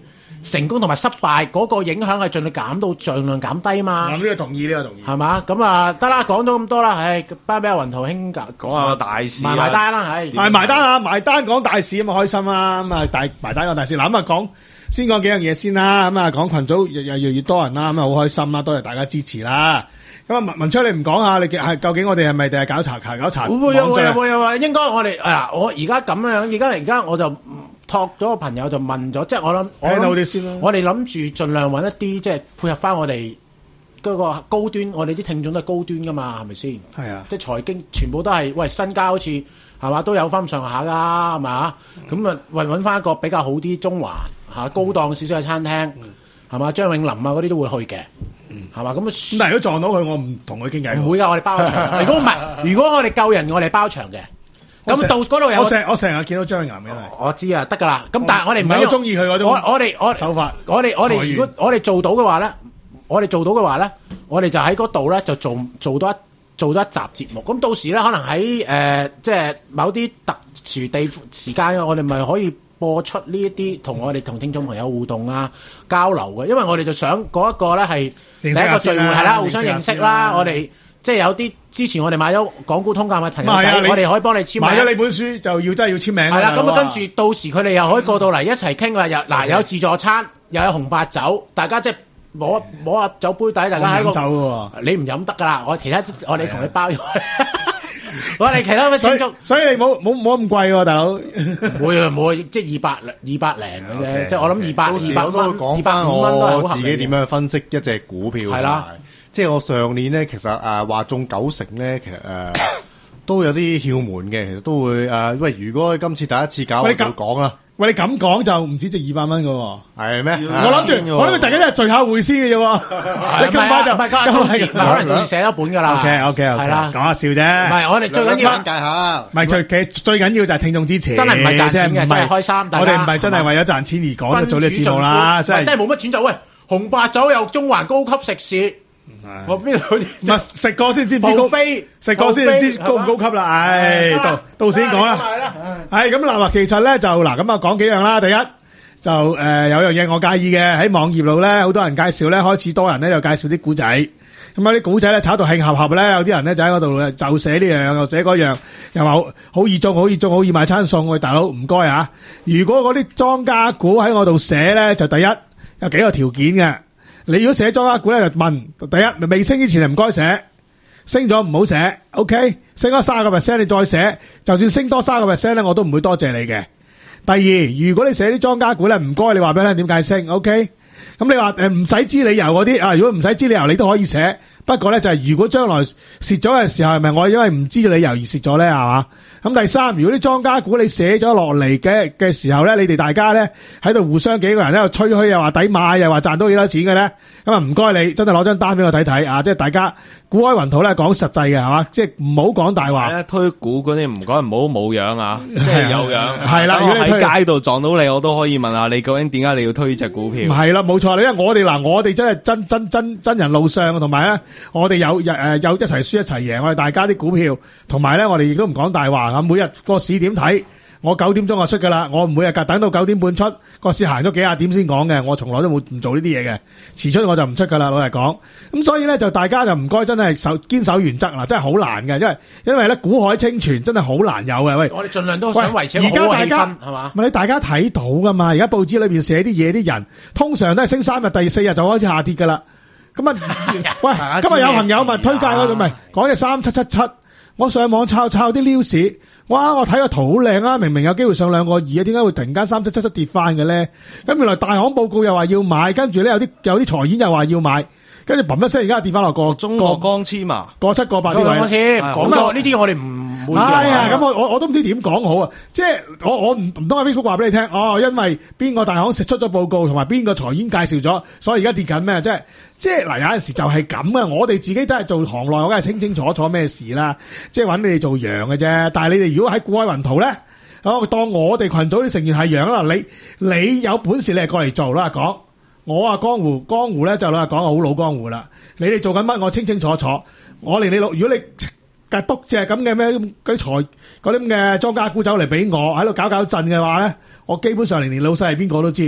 成功同埋失敗嗰個影響係盡量減到盡量減低嘛。 咁呢個同意，呢個同意。 係嘛？咁啊得啦，講咗咁多啦，唉，班俾阿雲圖兄講下大事， 埋埋單啦，係埋埋單啊，埋單講大事咁啊開心啊，咁啊大埋單講大事。嗱咁啊講先講幾樣嘢先啦，咁啊講群組越越越越多人啦，咁啊好開心啦，多謝大家支持啦。咁啊文文昌你唔講下，你係究竟我哋係咪定係搞查查搞查？ 會有會有會有啊！應該我哋啊，我而家咁樣，而家而家我就託咗個朋友就問咗，即係我諗我聽到啲先啦。 我哋諗住盡量揾一啲即係配合翻我哋嗰個高端，我哋啲聽眾都係高端噶嘛，係咪先？係啊，即係財經全部都係喂身家好似係嘛都有翻上下噶，係嘛？咁啊為揾翻一個比較好啲中環嚇高檔少少嘅餐廳，係嘛？張永林啊嗰啲都會去嘅。係嘛？咁但係如果撞到佢，我唔同佢傾偈。 唔會㗎，我哋包場。如果唔係，如果我哋救人，我哋包場嘅。咁到嗰度有我成我成日見到張岩嘅。我知啊，得㗎啦。咁但係我哋唔係好中意佢嗰種。我我哋我手法。我哋我哋如果我哋做到嘅話咧，我哋做到嘅話咧，我哋就喺嗰度咧就做做多一做多一集節目。咁到時咧，可能喺誒即係某啲特殊地時間，我哋咪可以播出呢一啲同我哋同聽眾朋友互動啊交流嘅。因為我哋就想嗰一個咧係。第一個聚會係啦，互相認識啦。我哋即係有啲之前我哋買咗港股通鑑嘅朋友仔，我哋可以幫你簽名。買咗你本書就要真係要簽名。係啦，咁啊跟住到時佢哋又可以過到嚟一齊傾啊！又嗱有自助餐，又有紅白酒，大家即係摸摸下酒杯底，大家喺個酒喎。你唔飲得㗎啦，我其他我哋同你包。我哋其他嘅聽眾，所以你冇冇冇咁貴喎，大佬。唔會啊，唔會，即係二百二百零嘅啫。即係我諗二百二百蚊，二百五蚊都係好合理。自己點樣分析一隻股票？係啦，即係我上年咧，其實誒話中九成咧，其實誒都有啲竅門嘅，其實都會誒。喂，如果今次第一次搞，我就講啦。喂，你咁講就唔止值二百蚊㗎喎，係咩？我諗住，我諗住大家都係聚下會先嘅啫喎。你咁快就唔係今次，可能寫一本㗎啦。OK OK OK，係啦，講下笑啫。唔係，我哋最緊要分解下。唔係最其實最緊要就係聽眾支持，真係唔係賺錢嘅，真係開心。我哋唔係真係為咗賺錢而講就做呢個節目啦，真係真係冇乜錢就喂紅白酒有中環高級食肆。我邊度唔係食過先知唔知高？食過先知高唔高級啦。唉，到到時先講啦。係咁嗱，其實咧就嗱咁啊，講幾樣啦。第一就誒有樣嘢我介意嘅，喺網頁度咧，好多人介紹咧，開始多人咧就介紹啲古仔。咁啊啲古仔咧炒到興合合咧，有啲人咧就喺嗰度就寫呢樣又寫嗰樣，又話好好易中好易中好易買餐餸。喂，大佬唔該啊！如果嗰啲莊家股喺我度寫咧，就第一有幾個條件嘅。你如果寫莊家股咧，就問第一未升之前就唔該寫，升咗唔好寫 ，OK？ 升咗三十個 percent 你再寫，就算升多三十個 percent 咧，我都唔會多謝你嘅。第二，如果你寫啲莊家股咧，唔該你話俾我聽點解升 ，OK？ 咁你話誒唔使知理由嗰啲啊，如果唔使知理由你都可以寫，不過咧就係如果將來蝕咗嘅時候，係咪我因為唔知理由而蝕咗咧，係嘛？咁第三，如果啲莊家股你寫咗落嚟嘅嘅時候咧，你哋大家咧喺度互相幾個人喺度吹噓，又話抵買，又話賺到幾多錢嘅咧，咁啊唔該你真係攞張單俾我睇睇啊！即係大家股海雲圖咧講實際嘅係嘛，即係唔好講大話。推股嗰啲唔該唔好冇樣啊，即係有樣。係啦，如果喺街度撞到你，我都可以問下你究竟點解你要推隻股票？係啦，冇錯，因為我哋嗱，我哋真係真真真真人路上，同埋咧，我哋有誒有一齊輸一齊贏，我哋大家啲股票，同埋咧我哋亦都唔講大話。每日個市點睇，我九點鐘就出噶啦，我唔會啊，等到九點半出個市行咗幾廿點先講嘅，我從來都冇唔做呢啲嘢嘅，遲出我就唔出噶啦，老實講。咁所以咧就大家就唔該真係守堅守原則啦，真係好難嘅，因為因為咧股海清泉真係好難有嘅。喂，我哋盡量都想維持好嘅氣氛，係嘛？咪你大家睇到噶嘛？而家報紙裏邊寫啲嘢，啲人通常都係升三日，第四日就開始下跌噶啦。咁啊，喂，今日有朋友咪推介嗰度咪講隻三七七七。我上網抄抄啲 news， 哇！我睇個圖好靚啊，明明有機會上兩個二啊，點解會突然間三七七七跌翻嘅咧？咁原來大行報告又話要買，跟住咧有啲有啲財演又話要買，跟住嘭一聲而家跌翻落個中國光纖嘛，過七過八啲位。光纖講咗呢啲我哋唔會。係啊，咁我我我都唔知點講好啊！即係我我唔唔通喺 Facebook 話俾你聽，哦，因為邊個大行食出咗報告，同埋邊個財演介紹咗，所以而家跌緊咩？即係即係嗱，有陣時就係咁啊！我哋自己都係做行內，我梗係清清楚楚咩事啦。即係揾你哋做羊嘅啫。但係你哋如果喺股海雲圖咧，我當我哋群組啲成員係羊啦，你你有本事你係過嚟做啦，講我啊江湖江湖咧就老實講好老江湖啦。你哋做緊乜？我清清楚楚。我連你老，如果你架督隻咁嘅咩嗰啲財嗰啲咁嘅莊家股走嚟俾我喺度搞搞震嘅話咧，我基本上連連老細係邊個都知。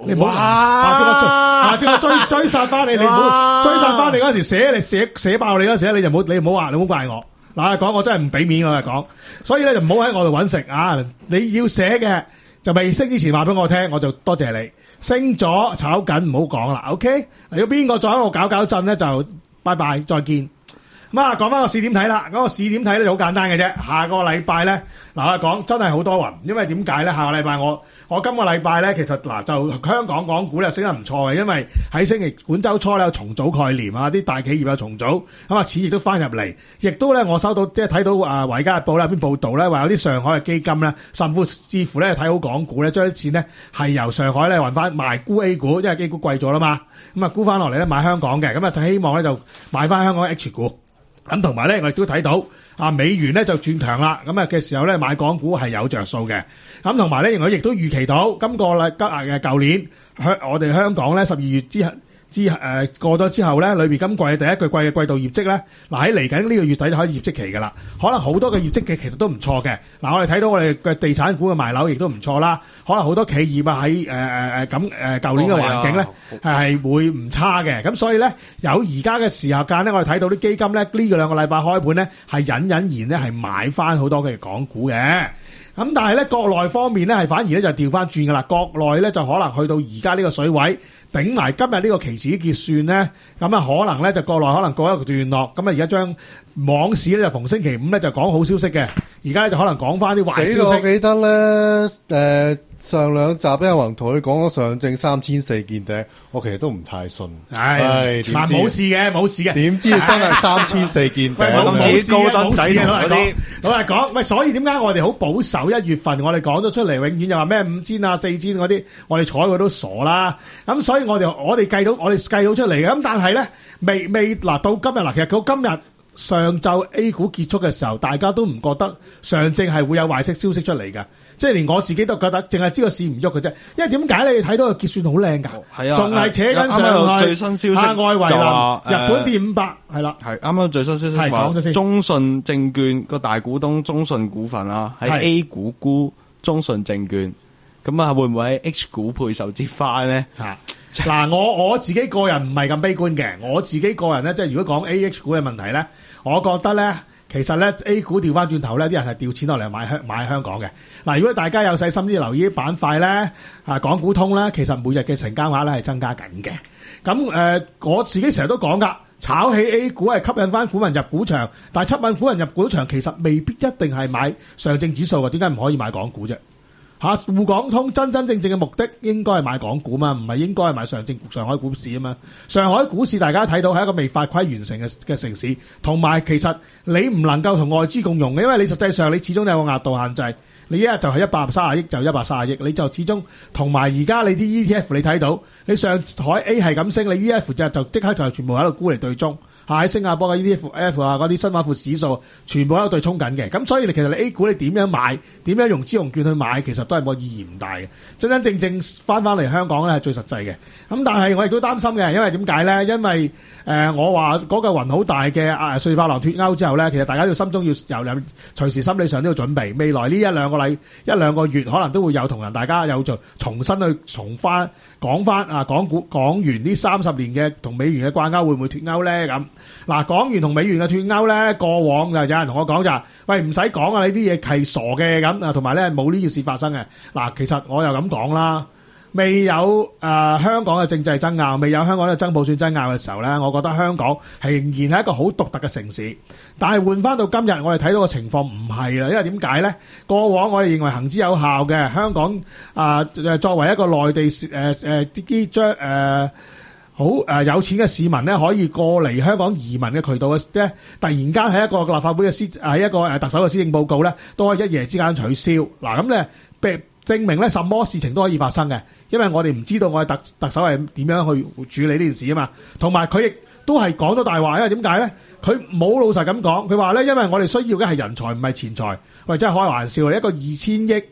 你唔好下次我追，下次我追追殺翻你，你唔好追殺翻你嗰時寫你寫寫爆你嗰時咧，你就唔好你唔好話，你唔好怪我。嗱，講我真係唔俾面我嚟講，所以咧就唔好喺我度揾食啊！你要寫嘅就未升之前話俾我聽，我就多謝你。升咗炒緊唔好講啦 ，OK？ 如果邊個再喺度搞搞震咧，就拜拜再見。咁啊，講翻個市點睇啦，嗰個市點睇咧就好簡單嘅啫。下個禮拜咧，嗱我講真係好多雲，因為點解咧？下個禮拜我我今個禮拜咧，其實嗱就香港港股咧升得唔錯嘅，因為喺星期本週初咧有重組概念啊，啲大企業有重組，咁啊錢亦都翻入嚟，亦都咧我收到即係睇到啊《華爾街日報》咧邊報道咧話有啲上海嘅基金咧，甚至乎似乎咧睇好港股咧，將啲錢咧係由上海咧運翻賣沽 A 股，因為 A 股貴咗啦嘛，咁啊沽翻落嚟咧買香港嘅，咁啊希望咧就買翻香港 H 股。咁同埋咧，我亦都睇到啊，美元咧就轉強啦。咁啊嘅時候咧，買港股係有着數嘅。咁同埋咧，我亦都預期到今個禮今日嘅舊年香我哋香港咧十二月之後之誒、呃、過咗之後咧，裏邊今季第一個季嘅季度業績咧，嗱喺嚟緊呢個月底就開始業績期噶啦。可能好多嘅業績嘅其實都唔錯嘅。嗱、啊，我哋睇到我哋嘅地產股嘅賣樓亦都唔錯啦。可能好多企業啊喺誒誒誒咁誒舊年嘅環境咧係、哦、會唔差嘅。咁所以咧有而家嘅時候間咧，我哋睇到啲基金咧呢個兩個禮拜開盤咧係隱隱然咧係買翻好多嘅港股嘅。咁但係咧國內方面咧係反而咧就調翻轉噶啦，國內咧就可能去到而家呢個水位頂埋今日呢個期指結算咧，咁啊可能咧就國內可能過一個段落，咁啊而家將網市咧就逢星期五咧就講好消息嘅，而家咧就可能講翻啲壞消息。 死我記得咧，誒、呃、上兩集咧宏同佢講咗上證三千四見頂，我其實都唔太信。 係，嗱冇事嘅，冇事嘅。點知真係三千四見頂？ 咁自己高登仔嗰啲， 我嚟講，喂，所以點解我哋好保守？一月份我哋講咗出嚟，永遠就話咩五千啊、四千嗰啲，我哋睬佢都傻啦。咁所以我哋我哋計到，我哋計到出嚟嘅。咁但係咧，未未嗱到今日嗱，其實到今日上晝 A 股結束嘅時候，大家都唔覺得上證係會有壞息消息出嚟嘅。即係連我自己都覺得，淨係知個市唔喐嘅啫。因為點解你睇到個結算好靚㗎？係啊，仲係扯緊上去。 最新消息啊，外圍啦，日本跌五百，係啦。係啱啱最新消息話，講咗先。中信證券個大股東中信股份啊，喺 A 股沽中信證券，咁啊會唔會喺 H 股配售接翻咧？嚇！嗱，我我自己個人唔係咁悲觀嘅。我自己個人咧，即係如果講 A H 股嘅問題咧，我覺得咧。其實咧 A 股調翻轉頭咧，啲人係調錢落嚟買香買香港嘅。嗱，如果大家有細心啲留意啲板塊咧，啊港股通咧，其實每日嘅成交額咧係增加緊嘅。咁誒、呃，我自己成日都講噶，炒起 A 股係吸引翻股民入股場，但係吸引股民入股場其實未必一定係買上證指數嘅，點解唔可以買港股啫？嚇，滬港通真真正正嘅目的應該係買港股嘛，唔係應該係買上證上海股市啊嘛。上海股市大家睇到係一個未發規完成嘅嘅城市，同埋其實你唔能夠同外資共用嘅，因為你實際上你始終有個額度限制，你一日就係一百三十億就一百三十億，你就始終同埋而家你啲 E T F 你睇到，你上海 A 係咁升，你 E T F 就就即刻就全部喺度沽嚟對沖。喺新加坡嘅 E T F 啊，嗰啲新華富指數全部喺度對沖緊嘅，咁所以你其實你 A 股你點樣買，點樣用資融券去買，其實都係冇意義唔大嘅。真真正正翻翻嚟香港咧係最實際嘅。咁但係我亦都擔心嘅，因為點解咧？因為誒、呃、我話嗰個雲好大嘅啊，瑞法郎脫歐之後咧，其實大家要心中要有有隨時心理上都要準備，未來呢一兩個禮一兩個月可能都會有同人大家有就重新去重翻講翻啊港股講完呢三十年嘅同美元嘅掛鈎會唔會脫歐咧咁？嗱，講完同美元嘅脫歐咧，過往就有人同我講就係，喂唔使講啊，你啲嘢係傻嘅咁啊，同埋咧冇呢件事發生嘅。嗱，其實我又咁講啦，未有誒、呃、香港嘅政制爭拗，未有香港嘅爭普選爭拗嘅時候咧，我覺得香港係仍然係一個好獨特嘅城市。但係換翻到今日，我哋睇到嘅情況唔係啦，因為點解咧？過往我哋認為行之有效嘅香港啊、呃，作為一個內地誒誒啲將誒。好誒、呃，有錢嘅市民咧，可以過嚟香港移民嘅渠道嘅咧，突然間喺一個立法會嘅施喺一個誒特首嘅施政報告咧，都可以一夜之間取消。嗱咁咧，被證明咧，什麼事情都可以發生嘅，因為我哋唔知道我哋特特首係點樣去處理呢件事啊嘛。同埋佢亦都係講咗大話，因為點解咧？佢冇老實咁講，佢話咧，因為我哋需要嘅係人才，唔係錢財。喂，真係開玩笑，一個二千億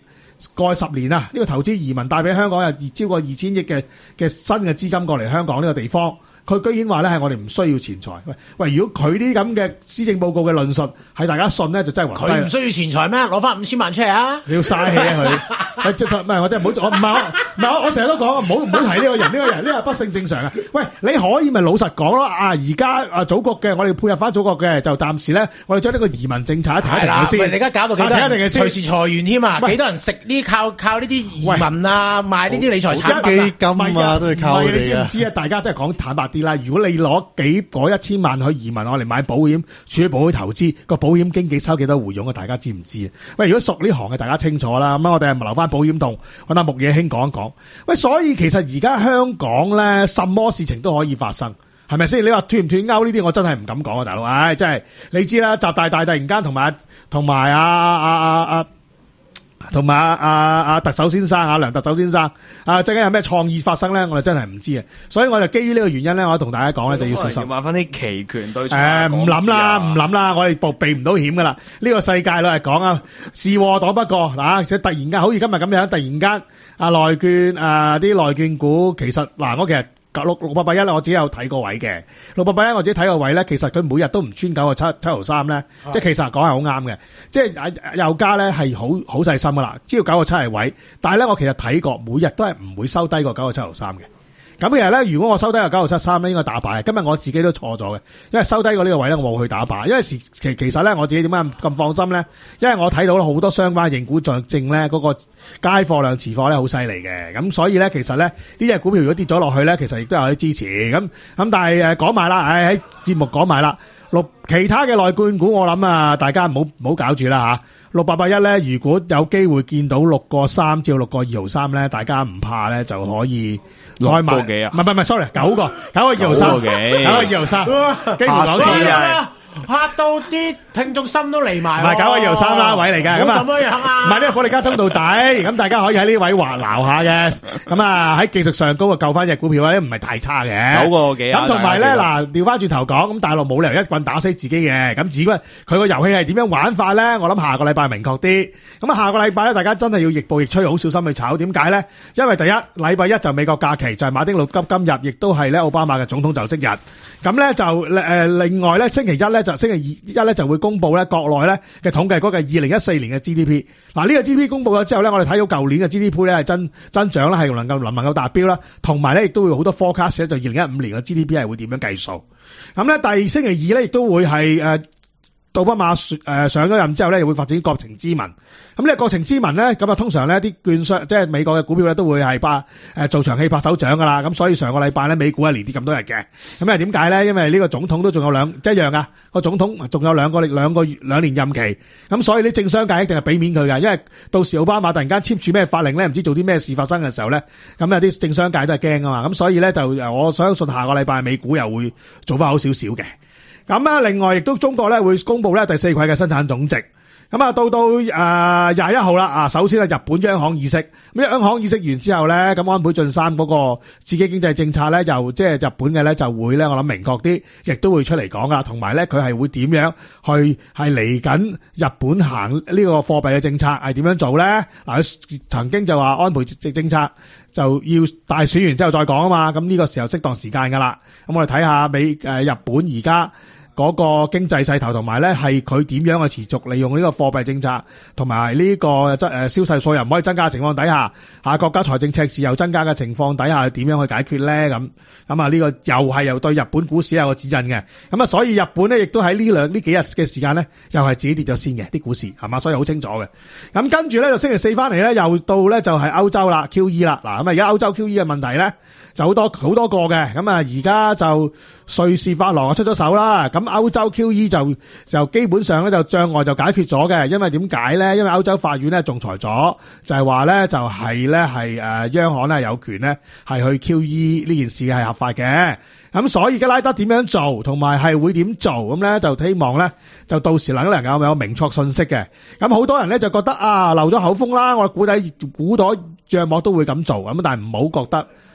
過去十年啊，呢、這個投資移民帶俾香港有超過二千億嘅嘅新嘅資金過嚟香港呢個地方。佢居然話咧係我哋唔需要錢財，喂喂！如果佢啲咁嘅施政報告嘅論述係大家信咧，就真係暈低。 佢唔需要錢財咩？攞翻五千萬出嚟啊！ 你要嘥氣啊佢！即係唔係我真係唔好，我唔係我唔係我我成日都講，唔好唔好提呢個人，呢、呢個人呢個不勝正常啊！喂，你可以咪老實講咯啊！而家啊祖國嘅我哋配合翻祖國嘅，就暫時咧，我哋將呢個移民政策一停一停佢先。 喂，你而家搞到幾多人隨時裁員添啊？幾多人食呢？靠靠呢啲移民啊，賣呢啲理財產品啊， 基金啊，都係靠你啊！ 你知唔知啊？大家真係講坦白啲啦，如果你攞攞幾嗰一千萬去移民我嚟買保險，處理保險投資，個保險經紀收幾多回佣啊？大家知唔知啊？喂，如果熟呢行嘅大家清楚啦。咁我哋係留翻保險洞，揾阿木野兄講一講。喂，所以其實而家香港咧，什麼事情都可以發生，係咪先？你話脫唔脫歐呢啲，我真係唔敢講啊，大佬。唉、哎，真係你知啦，習大大突然間同埋同埋阿阿阿阿。同埋阿阿阿特首先生啊，梁特首先生啊，最近有咩創意發生咧？我哋真係唔知啊，所以我就基於呢個原因咧，我同大家講咧就要小心。 買翻啲期權對沖。 誒，唔諗啦，唔諗啦，我哋避避唔到險噶啦。呢個世界老實講啊，是禍躲不過啊！即係突然間，好似今日咁樣，突然間啊內券啊啲內券股，其實嗱，我其實。六六八八一咧，我自己有睇過位嘅。六八八一我自己睇個位咧，其實佢每日都唔穿九個七七毫三咧，即係其實講係好啱嘅。即係右家咧係好好細心噶啦，知道九個七係位，但係咧我其實睇過，每日都係唔會收低過九個七毫三嘅。咁其實咧，如果我收低個九個七三咧，應該打靶嘅。今日我自己都錯咗嘅，因為收低過呢個位咧，我冇去打靶。因為其其實咧，我自己點解咁放心咧？因為我睇到好多相關認股象證咧，嗰個街貨量持貨咧好犀利嘅。咁所以咧，其實咧呢隻股票如果跌咗落去咧，其實亦都有啲支持。咁咁但係誒講埋啦，誒喺節目講埋啦。六其他嘅內罐股，我諗啊，大家唔好唔好搞住啦吓。六八八一咧，如果有機會見到六個三至六個二毫三咧，大家唔怕咧就可以再買。六個幾啊？唔係唔係，sorry，九個九個二毫三，九個二毫三，幾乎講錯嘅。 嚇到啲聽眾心都離埋， 唔係九個二毫三啦位嚟嘅，咁啊， 咁樣樣啊， 唔係呢個保利加通道底，咁大家可以喺呢位滑撈下嘅，咁啊喺技術上高啊救翻隻股票咧，唔係太差嘅， 九個幾啊， 咁同埋咧嗱，調翻轉頭講，咁大陸冇理由一棍打死自己嘅，咁只不過佢個遊戲係點樣玩法咧？我諗下個禮拜明確啲，咁啊下個禮拜咧，大家真係要逆步逆趨，好小心去炒。點解咧？因為第一禮拜一就美國假期，就係馬丁路德今日，亦都係咧奧巴馬嘅總統就職日，咁咧就誒另外咧星期一咧。就星期一咧就會公布咧國內咧嘅統計嗰個二零一四年嘅 G D P。嗱呢個 G D P 公布咗之後咧，我哋睇到舊年嘅 G D P 咧係增增長啦，係能夠能唔能夠達標啦，同埋咧亦都會好多 forecast 咧，就二零一五年嘅 G D P 係會點樣計數。咁咧第二星期二咧亦都會係誒。杜巴馬誒上咗任之後咧，又會發展國情咨文。咁呢個國情咨文咧，咁啊通常咧啲券商即係美國嘅股票咧，都會係拍誒做場戲拍手掌噶啦。咁所以上個禮拜咧，美股係連跌咁多日嘅。咁啊點解咧？因為呢個總統都仲有兩一樣噶，個總統仲有兩個兩個月兩年任期。咁所以啲政商界一定係俾面佢嘅，因為到時奧巴馬突然間簽署咩法令咧，唔知做啲咩事發生嘅時候咧，咁有啲政商界都係驚啊嘛。咁所以咧就我相信下個禮拜美股又會做翻好少少嘅。咁啊，另外亦都中國咧會公布咧第四季嘅生產總值。咁啊，到到誒廿一號啦啊，首先係日本央行議息。咁央行議息完之後咧，咁安倍晉三嗰個刺激經濟政策咧，又即係日本嘅咧就會咧，我諗明確啲，亦都會出嚟講噶。同埋咧，佢係會點樣去係嚟緊日本行呢個貨幣嘅政策係點樣做咧？嗱，佢曾經就話安倍政政策就要大選完之後再講啊嘛。咁呢個時候適當時間噶啦。咁我哋睇下美誒日本而家嗰個經濟勢頭，同埋咧係佢點樣去持續利用呢個貨幣政策，同埋呢個誒銷售數又唔可以增加嘅情況底下，嚇國家財政赤字又增加嘅情況底下，點樣去解決咧？咁咁啊呢個又係又對日本股市有個指引嘅。咁啊，所以日本咧亦都喺呢兩呢幾日嘅時間咧，又係自己跌咗先嘅啲股市係嘛，所以好清楚嘅。咁跟住咧就星期四翻嚟咧，又到咧就係歐洲啦 Q E 啦。嗱咁啊而家歐洲 Q E 嘅問題咧就好多好多個嘅。咁啊而家就瑞士法郎出咗手啦。咁歐洲 Q E 就就基本上咧就障礙就解決咗嘅，因為點解咧？因為歐洲法院咧仲裁咗，就係話咧就係咧係誒央行咧有權咧係去 Q E 呢件事係合法嘅。咁所以而家拉德點樣做，同埋係會點做，咁咧就希望咧就到時能夠能夠有明確信息嘅。咁好多人咧就覺得啊漏咗口風啦，我估底估到約莫都會咁做，咁但係唔好覺得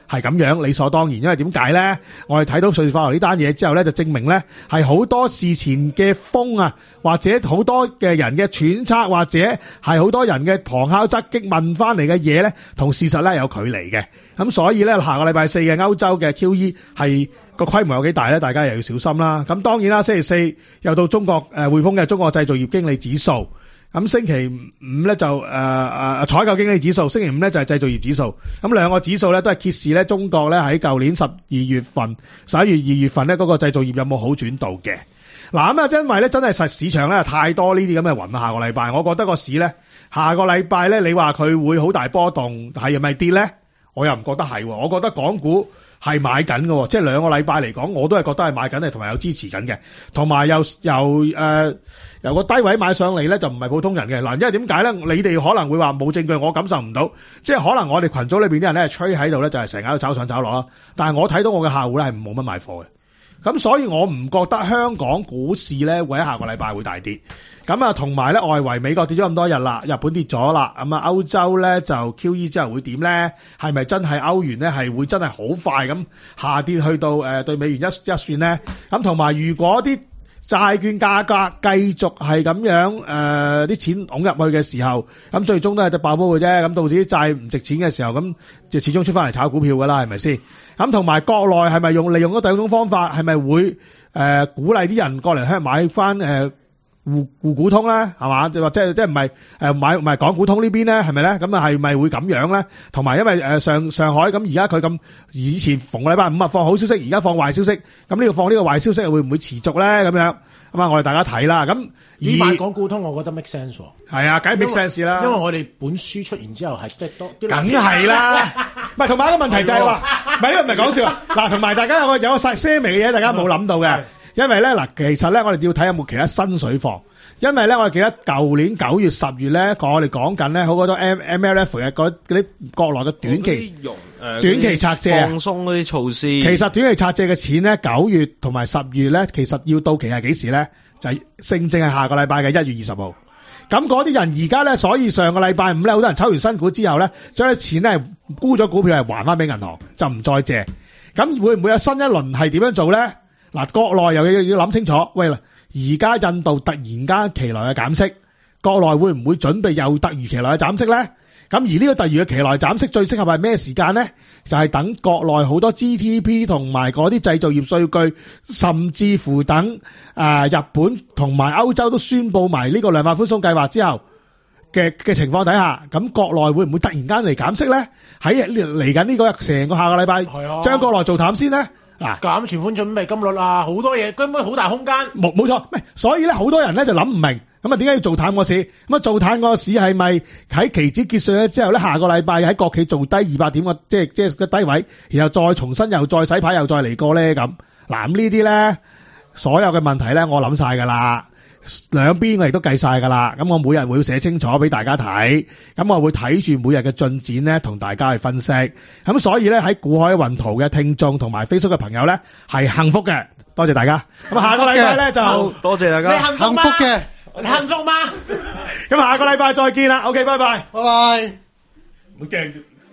係咁樣理所當然，因為點解咧？我哋睇到瑞士法郎呢單嘢之後咧，就證明咧係好多事前嘅風啊，或者好多嘅人嘅揣測，或者係好多人嘅旁敲側擊問翻嚟嘅嘢咧，同事實咧有距離嘅。咁所以咧，下個禮拜四嘅歐洲嘅 Q E 係個規模有幾大咧？大家又要小心啦。咁當然啦，星期四又到中國誒匯豐嘅中國製造業經理指數。咁星期五咧就誒誒採購經理指數，星期五咧就係製造業指數。咁兩個指數咧都係揭示咧中國咧喺舊年十二月份、十一月、二月份咧嗰個製造業有冇好轉到嘅。嗱咁啊，因為咧真係實市場咧太多呢啲咁嘅雲。下個禮拜，我覺得個市咧下個禮拜咧，你話佢會好大波動，係咪跌咧？我又唔覺得係，我覺得港股係買緊嘅，即係兩個禮拜嚟講，我都係覺得係買緊，係同埋有支持緊嘅，同埋由由誒、呃、由個低位買上嚟咧，就唔係普通人嘅嗱。因為點解咧？你哋可能會話冇證據，我感受唔到，即係可能我哋群組裏邊啲人咧吹喺度咧，就係成日都炒上炒落啦。但係我睇到我嘅客戶咧係冇乜買貨嘅，咁所以我唔覺得香港股市咧會喺下個禮拜會大跌。咁啊，同埋咧外圍美國跌咗咁多日啦，日本跌咗啦，咁啊歐洲咧就 Q E 之後會點咧？係咪真係歐元咧係會真係好快咁下跌去到誒對美元一一算咧？咁同埋如果啲債券價格繼續係咁樣誒啲錢湧入去嘅時候，咁最終都係得爆煲嘅啫。咁到時啲債唔值錢嘅時候，咁就始終出翻嚟炒股票噶啦，係咪先？咁同埋國內係咪用利用咗第二種方法，係咪會誒鼓勵啲人過嚟香港買翻誒？滬滬股通咧，係嘛？即係即係即係唔係誒買唔係港股通呢邊咧？係咪咧？咁啊係咪會咁樣咧？同埋因為誒上上海咁而家佢咁以前逢禮拜五啊放好消息，而家放壞消息，咁呢個放呢個壞消息會唔會持續咧？咁樣咁啊，我哋大家睇啦。咁呢買港股通，我覺得 make sense 喎。 係啊，梗係 make sense 啦。 因為我哋本書出完之後係即係多， 梗係啦。唔係同埋一個問題就係話，唔係呢個唔係講笑啊。嗱，同埋大家有個有個細些微嘅嘢，大家冇諗到嘅。因為咧嗱，其實咧我哋要睇有冇其他新水貨。因為咧我哋記得舊年九月、十月咧，我哋講緊咧好多 M M L F 嘅嗰啲國內嘅短期誒短期拆借放鬆嗰啲措施。 其實短期拆借嘅錢咧，九月同埋十月咧，其實要到期係幾時咧？就係正正係下個禮拜嘅一月二十號。咁嗰啲人而家咧，所以上個禮拜五咧，好多人抽完新股之後咧，將啲錢咧沽咗股票係還翻俾銀行，就唔再借。咁會唔會有新一輪係點樣做咧？嗱，國內又要要諗清楚。喂啦，而家印度突然間期內嘅減息，國內會唔會準備又突如其來嘅減息咧？咁而呢個突如嘅期來減息最適合係咩時間咧？就係、是、等國內好多 G D P 同埋嗰啲製造業數據，甚至乎等誒、呃、日本同埋歐洲都宣布埋呢個量化寬鬆計劃之後嘅嘅情況底下，咁國內會唔會突然間嚟減息咧？喺嚟緊呢個成個下個禮拜，將國內做淡先咧？嗱， 減存款準備金率啊，好多嘢根本好大空間。 冇冇錯，所以咧好多人咧就諗唔明，咁啊點解要做淡個市？咁啊做淡個市係咪喺期指結算咗之後咧，下個禮拜喺國企做低二百點個，即係即係個低位，然後再重新又再洗牌又再嚟過咧咁？嗱，咁呢啲咧，所有嘅問題咧，我諗晒噶啦。兩邊我亦都計晒噶啦，咁我每日會寫清楚俾大家睇，咁我會睇住每日嘅進展咧，同大家去分析。咁所以咧喺股海雲圖嘅聽眾同埋 Facebook 嘅朋友咧係幸福嘅，多謝大家。咁下個禮拜咧就多謝大家。 你幸福嗎？你幸福嗎？ 咁下個禮拜再見啦。OK， 拜拜， 拜拜。 唔好驚。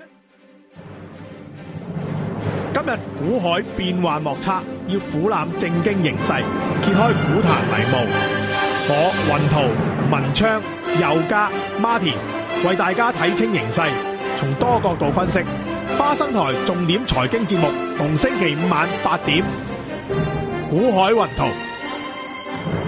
今日股海變幻莫測，要俯瞰正經形勢，揭開股壇迷霧。我雲圖、文昌、佑嘉、Martin 為大家睇清形勢，從多角度分析。花生台重點財經節目，逢星期五晚八點，股海雲圖。